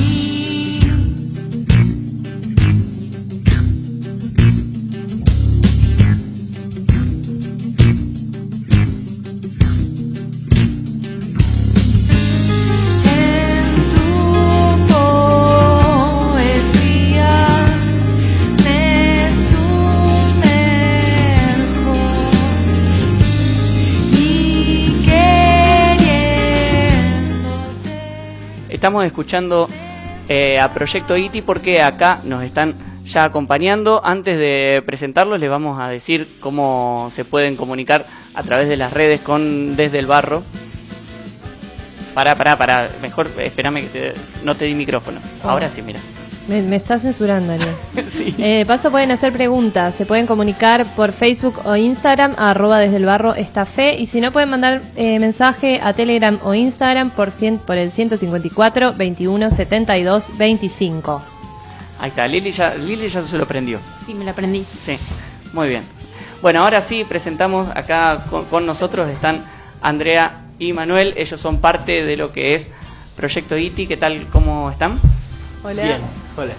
En tu poesía me sumerjo y queriendo. Estamos escuchando eh, a Proyecto I T I porque acá nos están ya acompañando. Antes de presentarlos les vamos a decir cómo se pueden comunicar a través de las redes con Desde el Barro. Pará, pará, pará. Mejor espérame que te- no te di micrófono. Ahora sí, mira. Me, me está censurando, Ariel. Sí. Eh, de paso pueden hacer preguntas, se pueden comunicar por Facebook o Instagram, arroba desde el barro esta fe, y si no pueden mandar eh, mensaje a Telegram o Instagram por, cien, por el ciento cincuenta y cuatro, veintiuno, setenta y dos, veinticinco. Ahí está, Lili ya, Lili ya se lo prendió. Sí, me la aprendí. Sí, muy bien. Bueno, ahora sí presentamos acá con, con nosotros están Andrea y Manuel. Ellos son parte de lo que es Proyecto I T I. ¿Qué tal? ¿Cómo están? Hola. Bien, hola.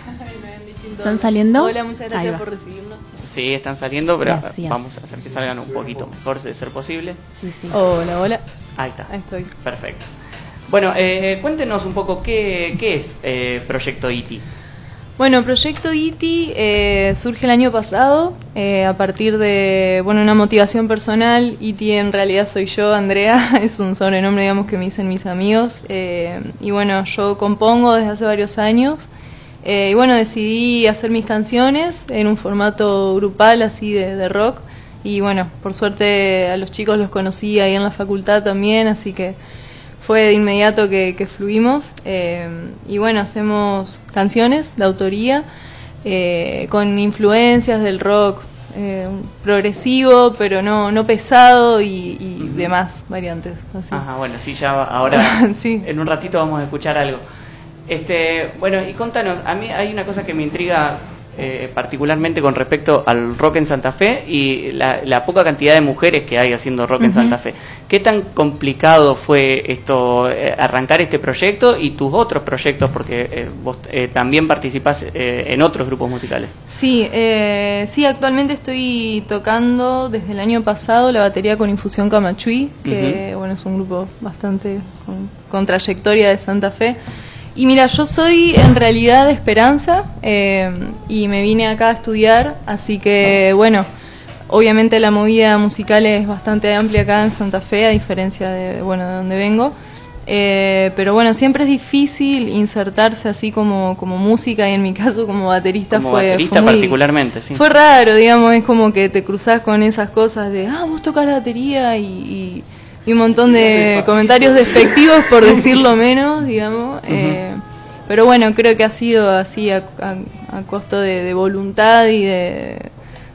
¿Están saliendo? Hola, muchas Ahí gracias va. por recibirnos. Sí, están saliendo, pero Gracias. vamos a hacer que salgan un poquito mejor de ser posible. Sí, sí. Hola, hola. Ahí está. Ahí estoy. Perfecto. Bueno, eh, cuéntenos un poco qué, qué es eh, Proyecto I T I. Bueno, Proyecto I T I eh, surge el año pasado eh, a partir de bueno una motivación personal. I T I en realidad soy yo, Andrea, es un sobrenombre digamos que me dicen mis amigos. Eh, y bueno, yo compongo desde hace varios años. Eh, y bueno, decidí hacer mis canciones en un formato grupal así de, de rock. Y bueno, por suerte a los chicos los conocí ahí en la facultad también, así que fue de inmediato que, que fluimos. Eh, y bueno, hacemos canciones de autoría eh, con influencias del rock eh, progresivo, pero no, no pesado y, y demás variantes. Así. Ajá, bueno, sí, ya ahora Sí. en un ratito vamos a escuchar algo. Este, bueno, y contanos, a mí hay una cosa que me intriga eh, particularmente con respecto al rock en Santa Fe y la, la poca cantidad de mujeres que hay haciendo rock en Ujú. Santa Fe. ¿Qué tan complicado fue esto, eh, arrancar este proyecto y tus otros proyectos? Porque eh, vos eh, también participás eh, en otros grupos musicales. Sí, eh, sí, actualmente estoy tocando desde el año pasado la batería con Infusión Camachuí, que bueno, es un grupo bastante con, con trayectoria de Santa Fe. Y mira, yo soy en realidad de Esperanza eh, y me vine acá a estudiar, así que bueno, obviamente la movida musical es bastante amplia acá en Santa Fe, a diferencia de, bueno, de donde vengo. Eh, pero bueno, siempre es difícil insertarse así como, como música y en mi caso como baterista Como fue, baterista fue muy- particularmente, sí. Fue raro, digamos, es como que te cruzás con esas cosas de, ah, vos tocás la batería y, y, y un montón de comentarios despectivos por decirlo menos, digamos. eh, pero bueno, creo que ha sido así a, a- a costo de, de voluntad y de,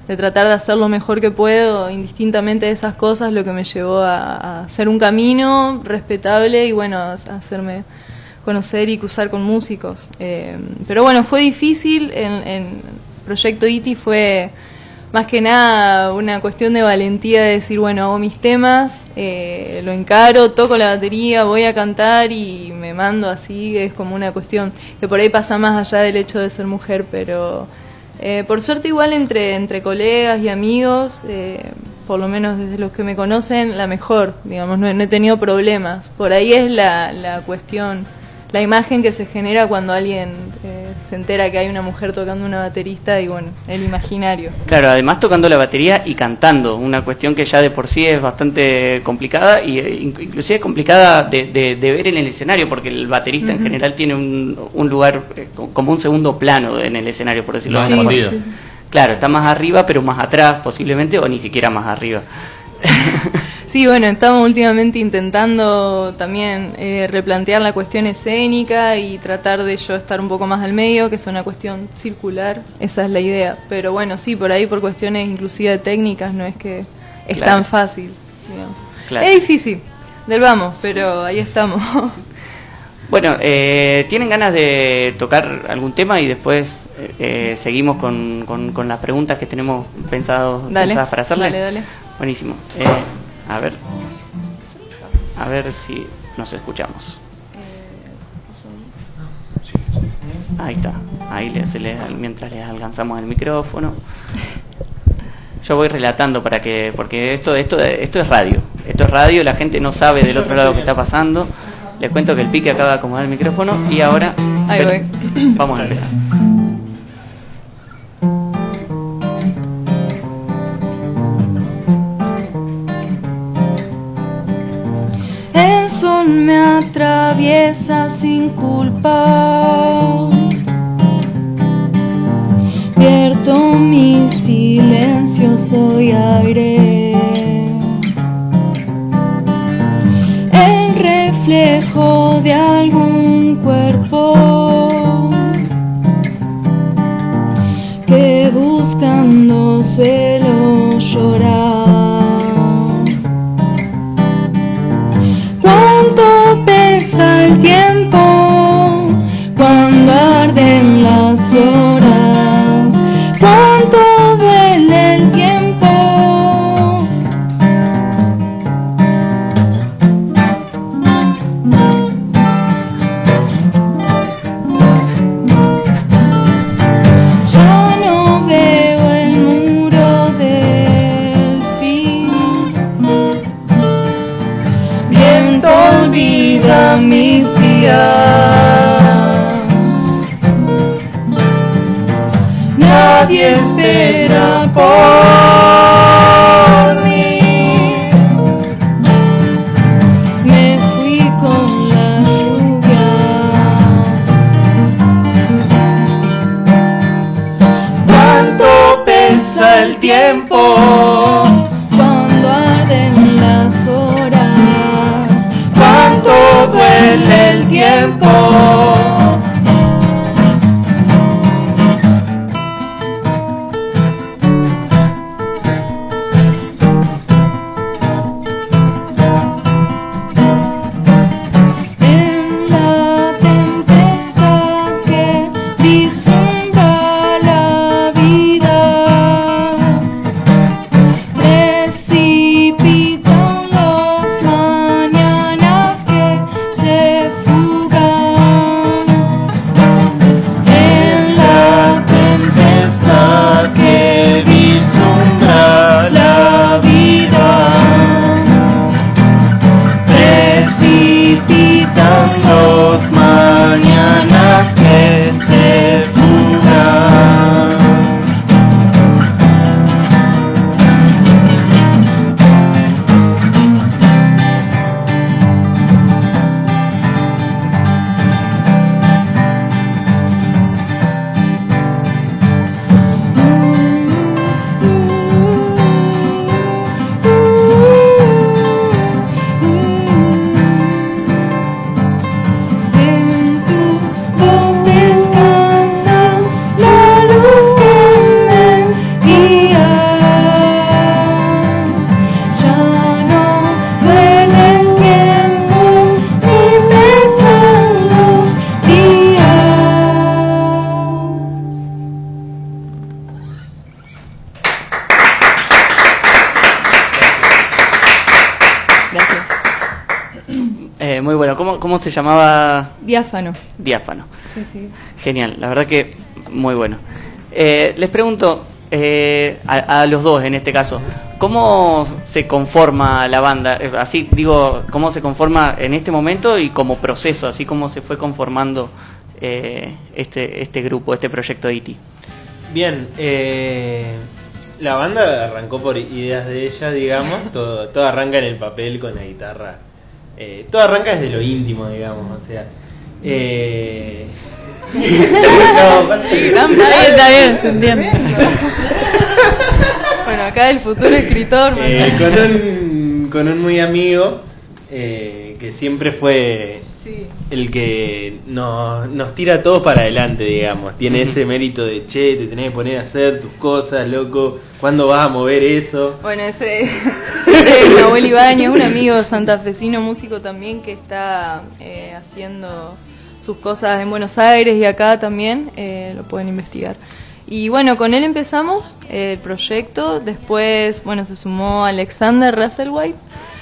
de tratar de hacer lo mejor que puedo, indistintamente de esas cosas, lo que me llevó a, a hacer un camino respetable y bueno, a, a hacerme conocer y cruzar con músicos. Eh, pero bueno, fue difícil, en, en Proyecto I T I fue más que nada una cuestión de valentía de decir, bueno, hago mis temas, eh, lo encaro, toco la batería, voy a cantar y me mando así, es como una cuestión que por ahí pasa más allá del hecho de ser mujer, pero eh, por suerte igual entre, entre colegas y amigos, eh, por lo menos desde los que me conocen, la mejor, digamos, no, no he tenido problemas. Por ahí es la, la cuestión, la imagen que se genera cuando alguien eh, se entera que hay una mujer tocando una baterista y bueno, el imaginario. Claro, además tocando la batería y cantando, una cuestión que ya de por sí es bastante complicada y eh, inclusive complicada de, de, de ver en el escenario, porque el baterista uh-huh. en general tiene un, un lugar eh, como un segundo plano en el escenario, por decirlo así. Sí, sí. Claro, está más arriba, pero más atrás posiblemente, o ni siquiera más arriba. Sí, bueno, estamos últimamente intentando también eh, replantear la cuestión escénica y tratar de yo estar un poco más al medio, que es una cuestión circular, esa es la idea. Pero bueno, sí, por ahí por cuestiones inclusive técnicas no es que es Claro. tan fácil, digamos. Claro. Es difícil, del vamos, pero ahí estamos. Bueno, eh, ¿tienen ganas de tocar algún tema y después eh, seguimos con, con, con las preguntas que tenemos pensado, Dale, pensadas para hacerle? dale, dale. Buenísimo. Eh, a ver, a ver si nos escuchamos. Ahí está, ahí le, se le, mientras les alcanzamos el micrófono. Yo voy relatando para que, porque esto, esto, esto es radio, esto es radio, la gente no sabe del otro lado qué está pasando. Les cuento que el Pique acaba de acomodar el micrófono y ahora Ahí voy. vamos a empezar. El sol me atraviesa sin culpa. Vierto mi silencio, soy aire. El reflejo de algún cuerpo que buscando suelo llorar. Cuánto pesa el tiempo cuando arden las horas, cuánto duele el tiempo. Ya no veo el muro del fin. Viento olvida mis días. Nadie espera por mí. Me fui con la lluvia. Cuánto pesa el tiempo cuando arden las horas, cuánto duele el tiempo. En la tempestad que vislumbra la vida, precipitan los mañanas que se fugan. se llamaba? Diáfano. Diáfano. Sí, sí. Genial, la verdad que muy bueno. Eh, les pregunto eh, a, a los dos en este caso, ¿cómo se conforma la banda? Eh, Así digo, ¿cómo se conforma en este momento y como proceso, así como se fue conformando eh, este, este grupo, este proyecto de I T I? Bien, eh, la banda arrancó por ideas de ella, digamos, todo, todo arranca en el papel con la guitarra, eh, todo arranca desde lo íntimo, digamos, o sea... Eh, no, está bien, está bien, se entiende. Bueno, acá el futuro escritor. Eh, con, un, con un muy amigo eh, que siempre fue sí. el que nos, nos tira a todos para adelante, digamos. Tiene uh-huh. ese mérito de, che, te tenés que poner a hacer tus cosas, loco. ¿Cuándo vas a mover eso? Bueno, ese, ese es Nahuel Ibáñez, un amigo santafesino, músico también, que está eh, haciendo sus cosas en Buenos Aires y acá también, eh, lo pueden investigar. Y bueno, con él empezamos eh, el proyecto, después, bueno, se sumó Alexander Russellwhite,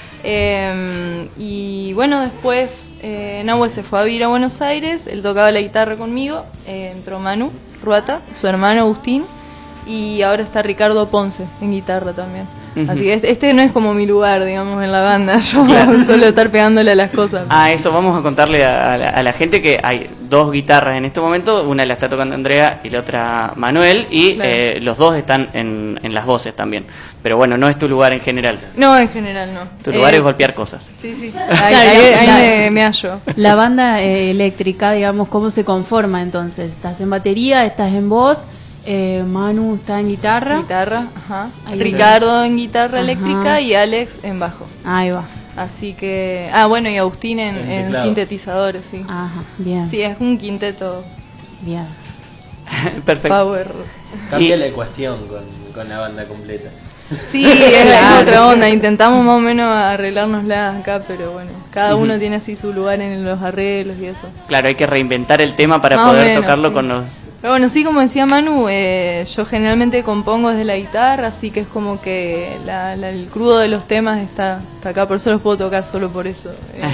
eh, y bueno, después eh, Nahue se fue a vivir a Buenos Aires, él tocaba la guitarra conmigo, eh, entró Manu Ruata, su hermano Agustín, y ahora está Ricardo Ponce en guitarra también. Uh-huh. Así que este no es como mi lugar, digamos, en la banda. Yo claro. solo estar pegándole a las cosas. Ah, eso vamos a contarle a, a, la, a la gente que hay dos guitarras en este momento. Una la está tocando Andrea y la otra Manuel. Y claro. eh, los dos están en, en las voces también. Pero bueno, no es tu lugar en general. No, en general no. Tu lugar eh, es golpear cosas. Sí, sí. Ahí, claro, ahí, ahí la, me, me hallo. La banda eh, eléctrica, digamos, ¿cómo se conforma entonces? ¿Estás en batería? ¿Estás en voz? Eh, Manu está en guitarra. Guitarra, ajá. Ricardo en guitarra ajá. eléctrica y Alex en bajo. Ahí va. Así que... Ah, bueno, y Agustín en, en sintetizadores, sí. Ajá, bien. Sí, es un quinteto. Bien. Perfecto. Power. Cambia y... la ecuación con, con la banda completa. Sí, es la otra onda. Intentamos más o menos arreglárnosla acá, pero bueno, cada uno uh-huh. tiene así su lugar en los arreglos y eso. Claro, hay que reinventar el tema para más poder menos, tocarlo sí. con los... Pero bueno, sí, como decía Manu, eh, yo generalmente compongo desde la guitarra, así que es como que la, la, el crudo de los temas está, está acá, por eso los puedo tocar solo por eso. Eh,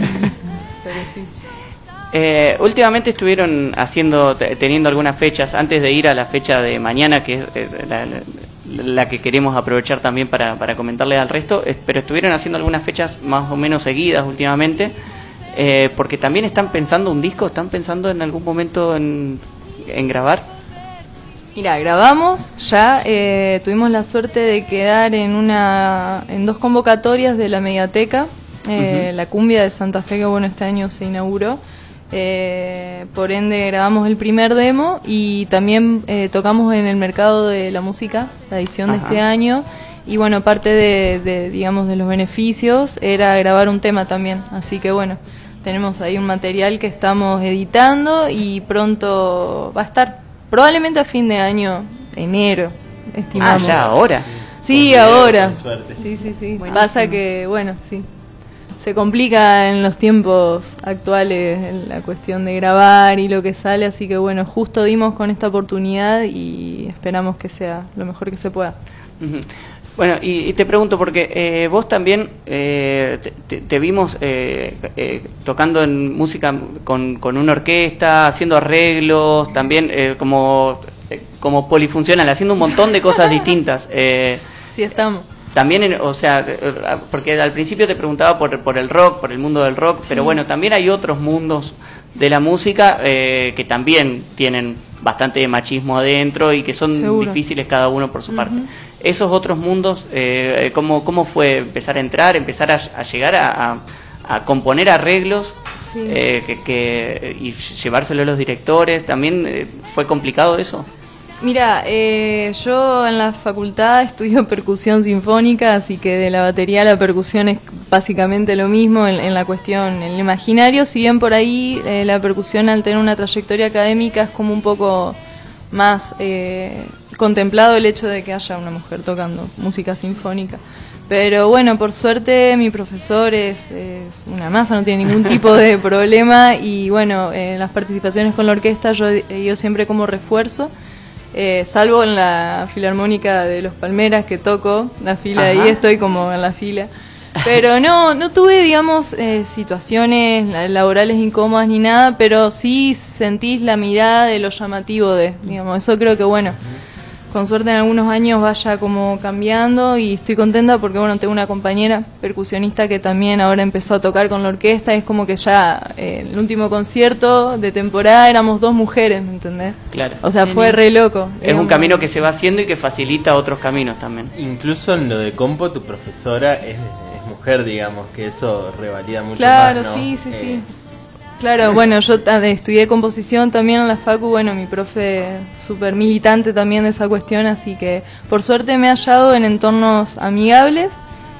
pero sí. Eh, últimamente estuvieron haciendo, t- teniendo algunas fechas, antes de ir a la fecha de mañana, que es eh, la, la, la que queremos aprovechar también para, para comentarles al resto, eh, pero estuvieron haciendo algunas fechas más o menos seguidas últimamente, eh, porque también están pensando un disco, están pensando en algún momento en... en grabar. Mira, grabamos ya, eh, tuvimos la suerte de quedar en una en dos convocatorias de la Mediateca, eh, uh-huh. la Cumbia de Santa Fe, que bueno, este año se inauguró, eh, por ende grabamos el primer demo y también eh, tocamos en el Mercado de la Música, la edición Ajá. de este año, y bueno, parte de, de, digamos, de los beneficios era grabar un tema también, así que bueno, tenemos ahí un material que estamos editando y pronto va a estar, probablemente a fin de año, enero, estimamos. Ah, ya, ahora. Sí, con ahora. Con suerte. Sí, sí, sí. Buenísimo. Pasa que, bueno, sí, se complica en los tiempos actuales en la cuestión de grabar y lo que sale, así que bueno, justo dimos con esta oportunidad y esperamos que sea lo mejor que se pueda. Uh-huh. Bueno, y, y te pregunto, porque eh, vos también eh, te, te vimos eh, eh, tocando en música con, con una orquesta, haciendo arreglos, también eh, como, eh, como polifuncional, haciendo un montón de cosas distintas. Eh, sí, estamos. También, en, o sea, porque al principio te preguntaba por, por el rock, por el mundo del rock, sí. pero bueno, también hay otros mundos de la música eh, que también tienen bastante machismo adentro y que son Seguro. difíciles cada uno por su uh-huh. parte. Esos otros mundos, eh, ¿cómo, ¿cómo fue empezar a entrar, empezar a, a llegar a, a, a componer arreglos sí. eh, que, que, y llevárselo a los directores? ¿También eh, fue complicado eso? Mira, eh, yo en la facultad estudio percusión sinfónica, así que de la batería a la percusión es básicamente lo mismo en, en la cuestión, en el imaginario, si bien por ahí eh, la percusión al tener una trayectoria académica es como un poco más eh, contemplado el hecho de que haya una mujer tocando música sinfónica. Pero bueno, por suerte mi profesor es, es una masa, no tiene ningún tipo de problema y bueno, en eh, las participaciones con la orquesta yo he ido siempre como refuerzo. Eh, salvo en la Filarmónica de Los Palmeras que toco la fila, Ajá. ahí estoy como en la fila, Pero no, no tuve, digamos, eh, situaciones laborales incómodas ni nada, pero sí sentís la mirada de lo llamativo de, digamos, eso creo que bueno, con suerte en algunos años vaya como cambiando y estoy contenta porque bueno, tengo una compañera percusionista que también ahora empezó a tocar con la orquesta, es como que ya eh, el último concierto de temporada éramos dos mujeres, ¿me entendés? Claro. O sea, fue re loco. Es un camino que se va haciendo y que facilita otros caminos también. Incluso en lo de compo, tu profesora es, es mujer, digamos, que eso revalida mucho claro, más, ¿no? sí, sí, Eh, sí. Claro, bueno, yo ta- estudié composición también en la facu, bueno, mi profe súper militante también de esa cuestión, así que por suerte me he hallado en entornos amigables.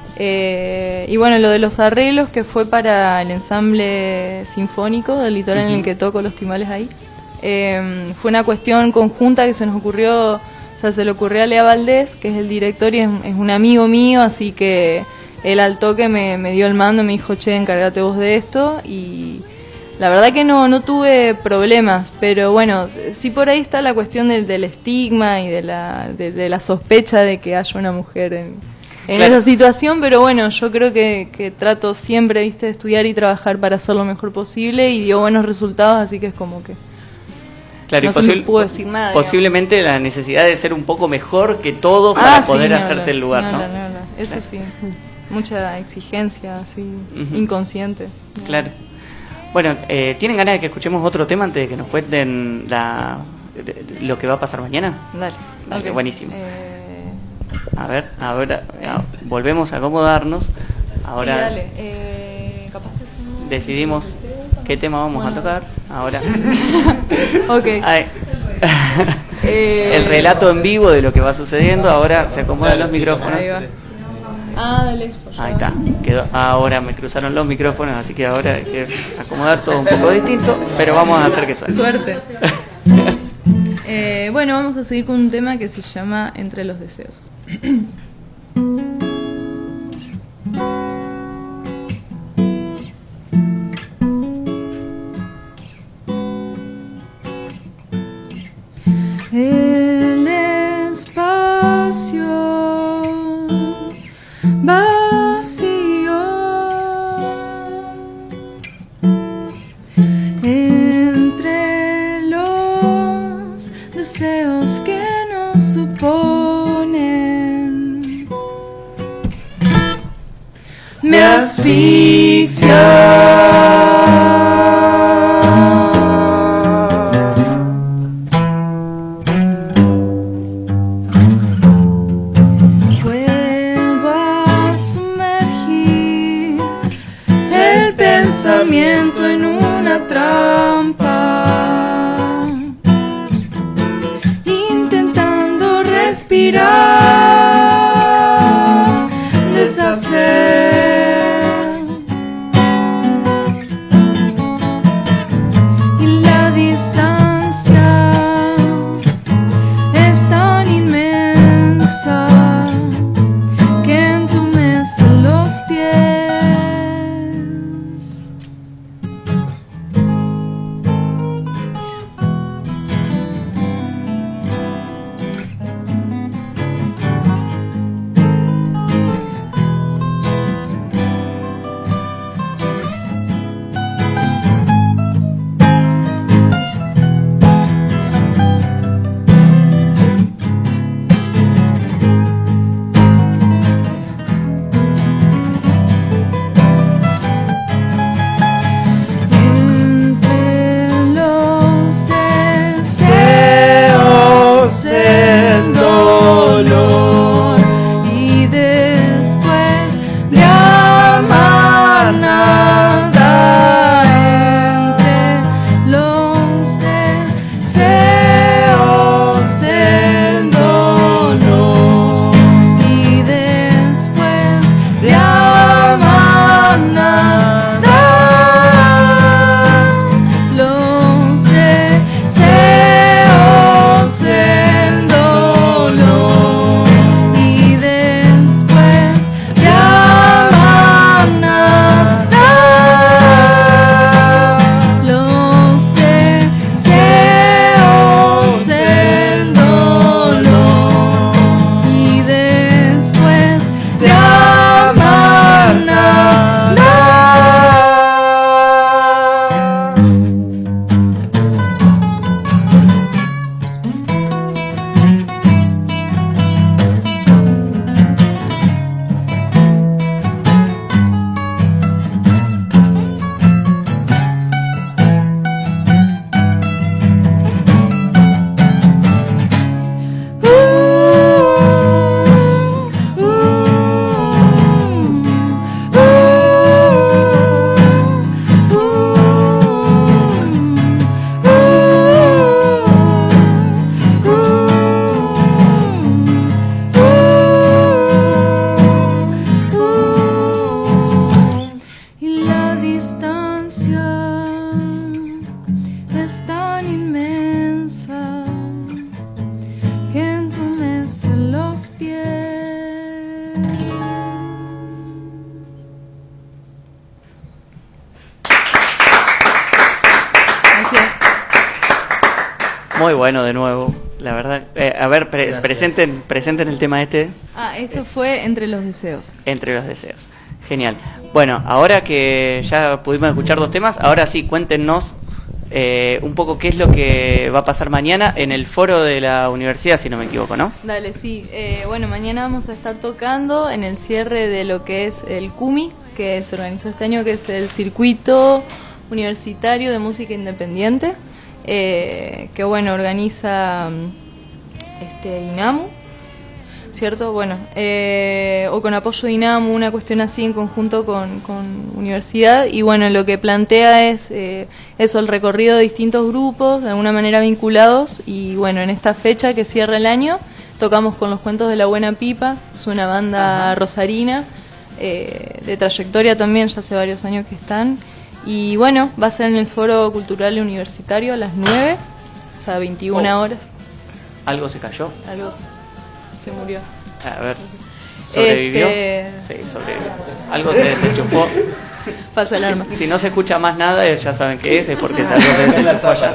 Eh, y bueno, lo de los arreglos que fue para el ensamble sinfónico del litoral en el que toco los timbales ahí, eh, fue una cuestión conjunta que se nos ocurrió, o sea, se le ocurrió a Lea Valdés, que es el director y es, es un amigo mío, así que él al toque me, me dio el mando, me dijo, che, encárgate vos de esto, y la verdad que no, no tuve problemas, pero bueno, sí por ahí está la cuestión del, del estigma y de la, de, de la sospecha de que haya una mujer en, en Claro. esa situación, pero bueno, yo creo que, que trato siempre, viste, de estudiar y trabajar para hacer lo mejor posible y dio buenos resultados, así que es como que Claro, no y se posi- me pudo decir nada. digamos. posiblemente la necesidad de ser un poco mejor que todos Ah, para sí, poder ni hacerte hablar, el lugar, ni ¿no? hablar, ni hablar. Eso sí, mucha exigencia así, Ujú. inconsciente. Claro. Bueno, eh, ¿tienen ganas de que escuchemos otro tema antes de que nos cuenten la, lo que va a pasar mañana? Dale. Dale, Ok. buenísimo. Eh, A ver, ahora a- volvemos a acomodarnos. Ahora sí, dale. Eh, capaz que hacemos- decidimos qué tema vamos Bueno. a tocar. Ahora. Ok. Ay. Eh, El relato en vivo de lo que va sucediendo. Ahora se acomodan los micrófonos. Ahí va. Ah, dale. Ahí está, quedó. Ahora me cruzaron los micrófonos, así que ahora hay que acomodar todo un poco distinto, pero vamos a hacer que suene. Suerte. Eh, bueno, vamos a seguir con un tema que se llama Entre los deseos. El espacio vacío entre los deseos que nos suponen me asfixia. Vuelvo a sumergir el pensamiento en una trampa, intentando respirar, deshacer es tan inmensa que entumece los pies. Gracias. Muy bueno de nuevo, la verdad. Eh, a ver, pre presenten, presenten el tema este. Ah, esto fue Entre los Deseos. Entre los Deseos. Genial. Bueno, ahora que ya pudimos escuchar dos temas, ahora sí, cuéntenos eh, un poco qué es lo que va a pasar mañana en el foro de la universidad, si no me equivoco, ¿no? Dale, sí. Eh, bueno, mañana vamos a estar tocando en el cierre de lo que es el CUMI, que se organizó este año, que es el Circuito Universitario de Música Independiente, eh, que bueno, organiza este INAMU, ¿cierto? Bueno, eh, o con apoyo de INAMU, una cuestión así en conjunto con, con universidad, y bueno, lo que plantea es eh, eso, el recorrido de distintos grupos, de alguna manera vinculados, y bueno, en esta fecha que cierra el año, tocamos con los Cuentos de la Buena Pipa, es una banda Ajá. rosarina, eh, de trayectoria también, ya hace varios años que están, y bueno, va a ser en el Foro Cultural Universitario a las nueve, o sea, veintiuna horas. ¿Algo se cayó? Algo se murió. A ver, ¿sobrevivió? Este... Sí, sobrevivió. Algo se desenchufó. Pasa el arma. Si, si no se escucha más nada, ya saben qué es, es porque algo se desenchufó allá.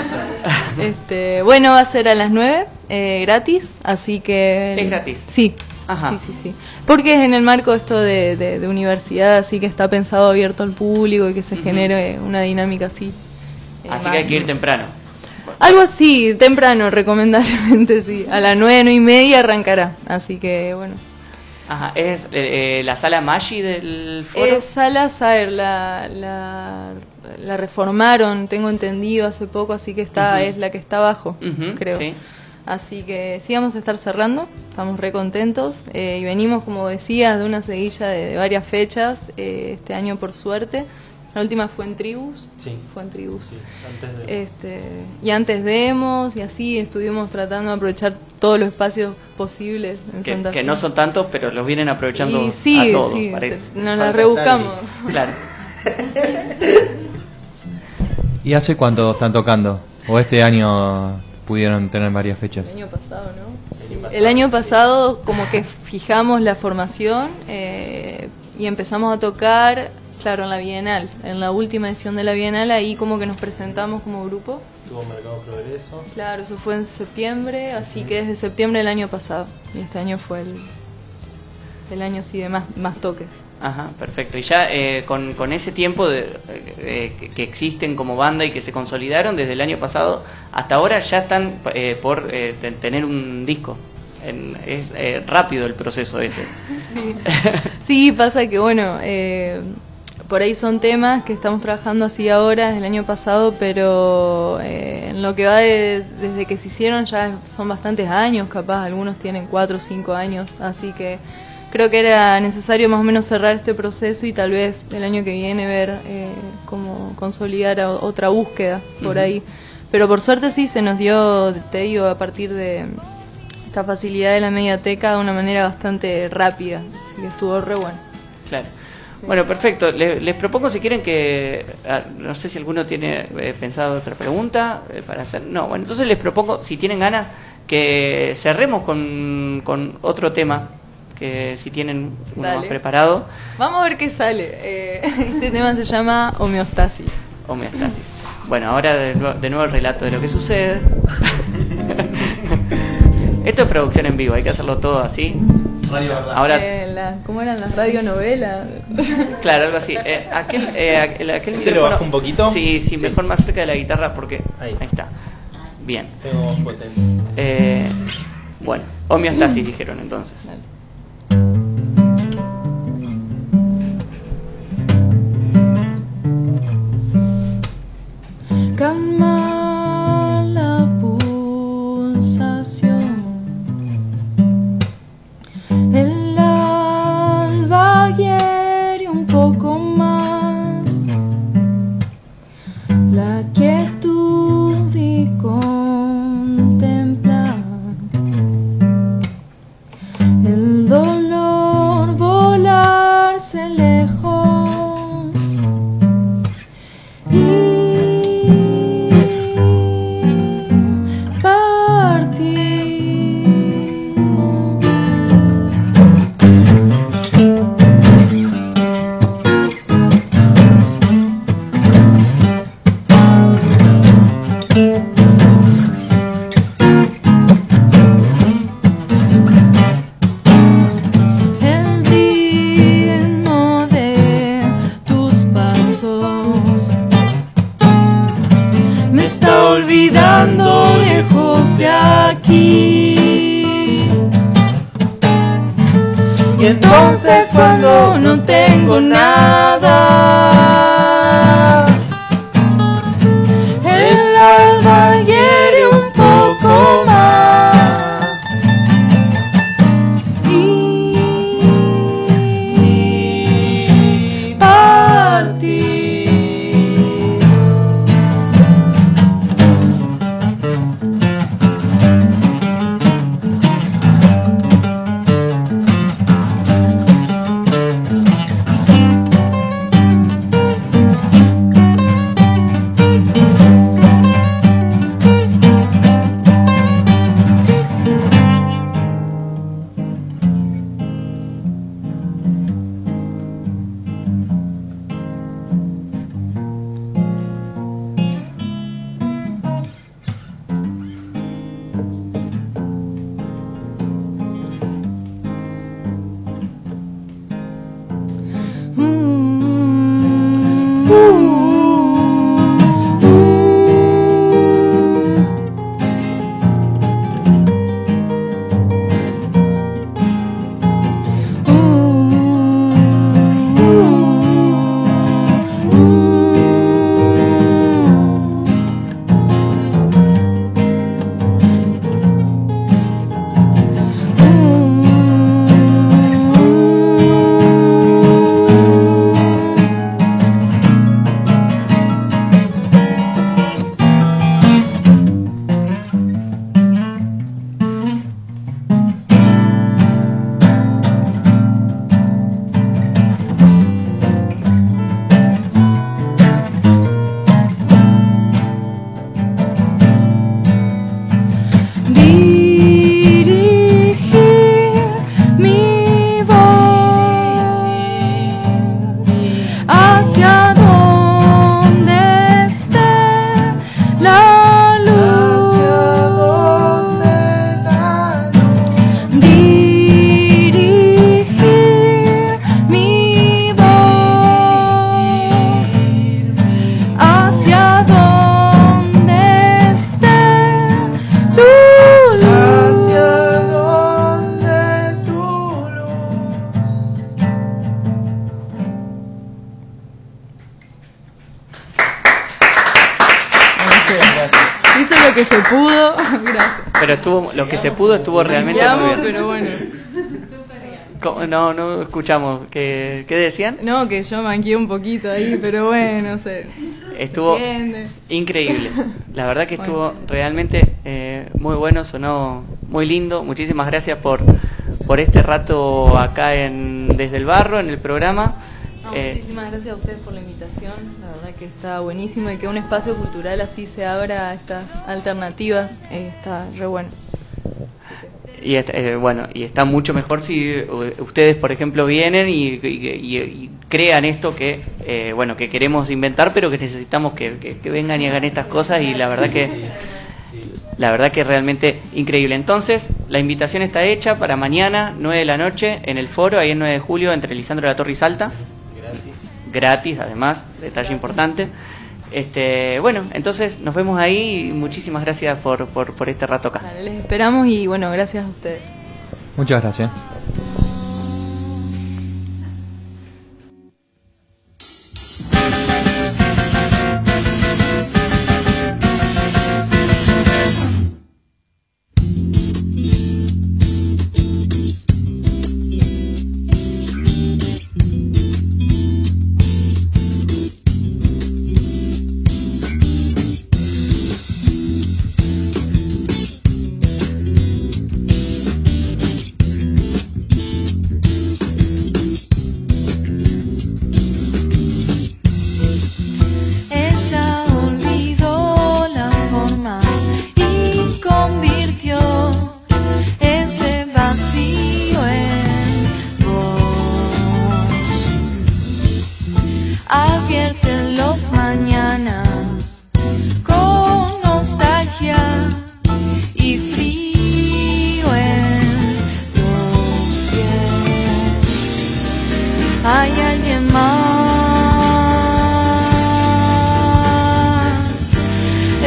Este, bueno, va a ser a las nueve, eh, gratis, así que... ¿Es gratis? Sí. Ajá. Sí, sí, sí. Porque es en el marco esto de, de, de universidad, así que está pensado abierto al público y que se uh-huh. genere una dinámica así. Así eh, que hay que ir temprano. Algo así, temprano, recomendablemente, sí. A las nueve, nueve y media arrancará, así que bueno. Ajá, ¿es eh, la sala Maggi del foro? Es sala Saer, la, la, la reformaron, tengo entendido, hace poco, así que está uh-huh. es la que está abajo, uh-huh, creo. Sí. Así que sí, vamos a estar cerrando, estamos re contentos eh, y venimos, como decías, de una seguilla de, de varias fechas, eh, este año por suerte. La última fue en Tribus. Sí. Fue en Tribus. Sí, antes de este, y antes demos, y así estuvimos tratando de aprovechar todos los espacios posibles en que, Santa Fe. Que no son tantos, pero los vienen aprovechando y sí, a todos. Sí, se, nos las rebuscamos. Claro. ¿Y hace cuánto están tocando? ¿O este año pudieron tener varias fechas? El año pasado, ¿no? El año pasado, el año pasado como que fijamos la formación eh, y empezamos a tocar... Claro, en la Bienal, en la última edición de la Bienal, ahí como que nos presentamos como grupo. Tuvo Mercado Progreso. Claro, eso fue en septiembre, así que desde septiembre del año pasado. Y este año fue el, el año así de más, más toques. Ajá, perfecto. Y ya eh, con, con ese tiempo de, eh, que existen como banda y que se consolidaron desde el año pasado, hasta ahora ya están eh, por eh, tener un disco. En, es eh, rápido el proceso ese. Sí, sí, pasa que bueno... Eh, por ahí son temas que estamos trabajando así ahora, desde el año pasado, pero eh, en lo que va de, desde que se hicieron ya son bastantes años, capaz, algunos tienen cuatro o cinco años, así que creo que era necesario más o menos cerrar este proceso y tal vez el año que viene ver eh, cómo consolidar a otra búsqueda por uh-huh. ahí. Pero por suerte sí se nos dio, te digo, a partir de esta facilidad de la mediateca de una manera bastante rápida, así que estuvo re bueno. Claro. Bueno, perfecto. Les, les propongo, si quieren, que... No sé si alguno tiene eh, pensado otra pregunta eh, para hacer. No, bueno, entonces les propongo, si tienen ganas, que cerremos con, con otro tema, que si tienen uno Dale. más preparado. Vamos a ver qué sale. Eh, este tema se llama Homeostasis. Homeostasis. Bueno, ahora de, de nuevo el relato de lo que sucede. Esto es producción en vivo, hay que hacerlo todo así. Radio Verdad. Ahora, eh, la, ¿cómo eran las radionovelas? Claro, algo así. Eh, aquel eh, aquel, aquel ¿Te micrófono, lo bajo un poquito? Sí, sí, sí, mejor más cerca de la guitarra porque... Ahí, ahí está. Bien. Tengo voz potente. Eh, bueno, homeostasis dijeron entonces. Dale. Calma la pulsación. El alba hiere un poco más la quietud y contemplar el dolor volarse lejos y está olvidando lejos de aquí. Y entonces cuando no tengo nada, el alba hiere un poco más y partir. Hizo lo que se pudo. Gracias. Pero estuvo, lo que se pudo estuvo realmente Amo, muy bien. pero bueno. ¿Cómo? No, no escuchamos. ¿Qué, qué decían? No, que yo manqué un poquito ahí, pero bueno, no sé. Estuvo Se entiende. increíble. La verdad que estuvo Bueno. realmente eh, muy bueno, sonó muy lindo. Muchísimas gracias por, por este rato acá en Desde el Barro, en el programa. No, Eh, muchísimas gracias a ustedes por la invitación. La verdad que está buenísimo y que un espacio cultural así se abra a estas alternativas. eh, está re bueno. Y está, eh, bueno, y está mucho mejor si eh, ustedes, por ejemplo, vienen y, y- y- y crean esto que eh, bueno que queremos inventar, pero que necesitamos que, que- que vengan y hagan estas cosas. Y la verdad que la verdad que es realmente increíble. Entonces, la invitación está hecha para mañana, nueve de la noche, en el foro, ahí en nueve de julio, entre Lisandro de la Torre y Salta. Gratis. Gratis, además, detalle importante. Este, bueno, entonces nos vemos ahí y muchísimas gracias por, por, por este rato acá. Vale, les esperamos y bueno, gracias a ustedes. Muchas gracias.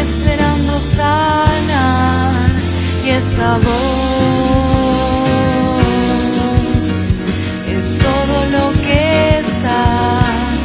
esperando sanar, y esa voz es todo lo que está.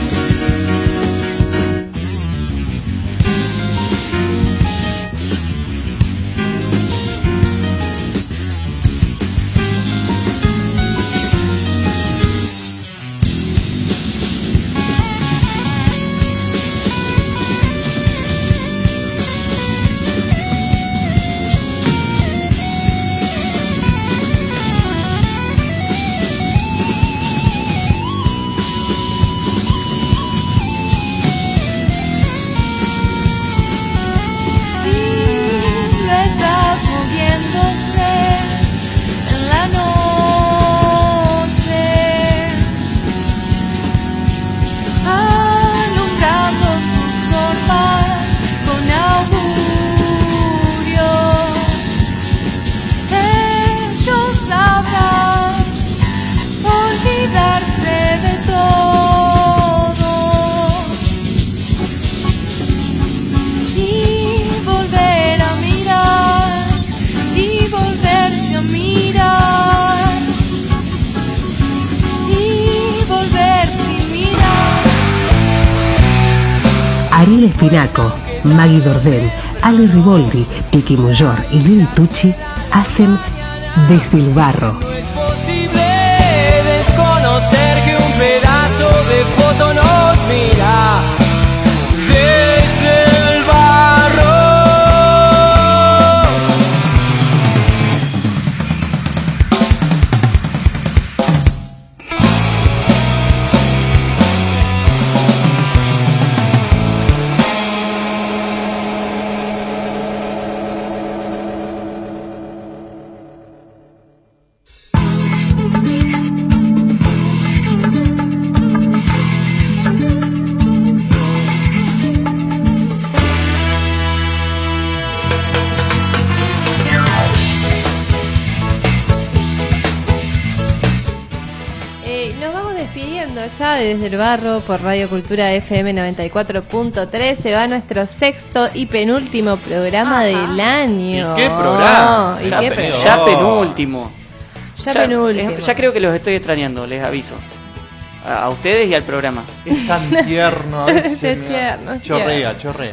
Ariel Espinaco, Maggie Dordel, Ale Riboldi, Piqui Muyor y Lili Tucci hacen Desde el Barro. No es posible desconocer que un pedazo de foto nos mira desde el barro. Ya desde el barro por Radio Cultura F M noventa y cuatro punto tres se va nuestro sexto y penúltimo programa Ajá. del año. ¿Y qué programa? ¿Y ya, qué pe pro- ya penúltimo. Ya, ya penúltimo. Ya creo que los estoy extrañando, les aviso. A, a ustedes y al programa. Es tan tierno, a veces Es me- tierno, es chorrea, tierno. chorrea.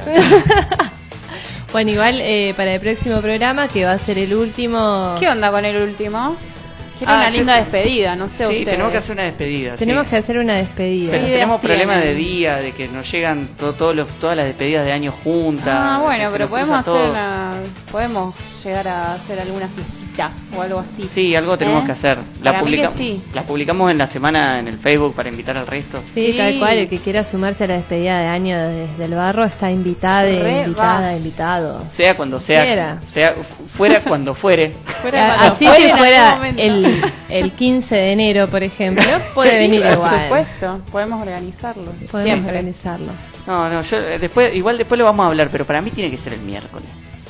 Bueno, igual eh, para el próximo programa, que va a ser el último... ¿Qué onda con el último? Quiero Ah, una que linda sí. despedida, no sé Sí, ustedes. tenemos que hacer una despedida. Tenemos sí. que hacer una despedida. Pero ¿Qué tenemos ideas problemas de tienen? día, de que nos llegan to- todos los, todas las despedidas de año juntas. Ah, que bueno, se pero nos podemos cruza hacer todo. una, podemos llegar a hacer alguna fiestita o algo así. Sí, algo tenemos ¿Eh? que hacer. La, Para mí publica- que sí. la publicamos en la semana en el Facebook para invitar al resto. Sí, Sí. tal cual, el que quiera sumarse a la despedida de año desde el barro está invitada, Re invitada, va. invitado. Sea cuando sea, Quiera. sea fuera cuando fuere. Fuera A- cuando Así fuere si en algún fuera momento. el, el quince de enero, por ejemplo, puede Sí, venir por igual. supuesto, podemos organizarlo. Podemos Siempre. organizarlo. No, no, yo eh, después, igual después lo vamos a hablar, pero para mí tiene que ser el miércoles.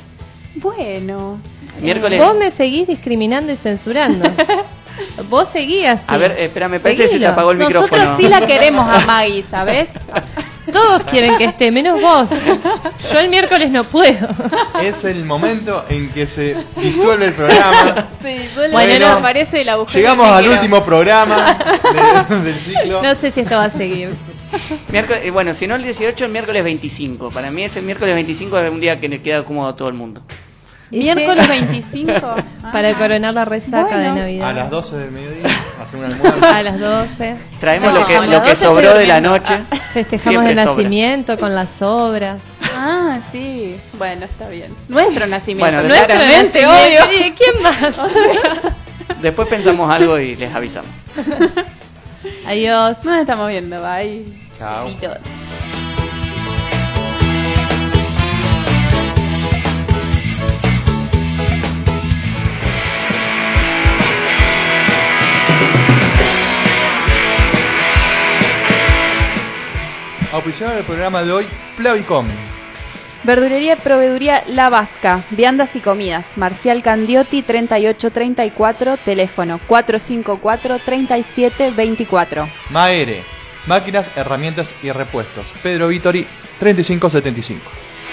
Bueno. Miércoles. Vos me seguís discriminando y censurando. Vos seguías. A ver, eh, espera, me parece que se te Seguilo. apagó el Nosotros micrófono. sí la queremos a Maggie, ¿sabes? Todos quieren que esté, menos vos. Yo el miércoles no puedo. Es el momento en que se disuelve el programa. Sí, suele Bueno, no no. aparece el agujero. Llegamos al negro. último programa de- del ciclo. No sé si esto va a seguir. Miércoles, eh, bueno, si no el dieciocho, el miércoles veinticinco. Para mí es el miércoles veinticinco, es un día que le queda cómodo a todo el mundo. Miércoles veinticinco. Para coronar la resaca Bueno. de Navidad. A las doce del mediodía, hacer un almuerzo. A las doce. Traemos No, lo que, a lo las que doce sobró estoy de la durmiendo. noche. Festejamos Siempre el sobra. nacimiento con las obras. Ah, sí. Bueno, está bien. Nuestro nacimiento. Bueno, Nuestro claramente, nacimiento. obvio. ¿Y ¿Quién más? Después pensamos algo y les avisamos. Adiós. Nos estamos viendo, bye. Chao. Besitos. Auspiciador del programa de hoy, Plavicom. Verdulería y proveeduría La Vasca, viandas y comidas. Marcial Candiotti treinta y ocho treinta y cuatro, teléfono cuatro cinco cuatro, treinta y siete veinticuatro. Maere, máquinas, herramientas y repuestos. Pedro Vittori, treinta y cinco setenta y cinco.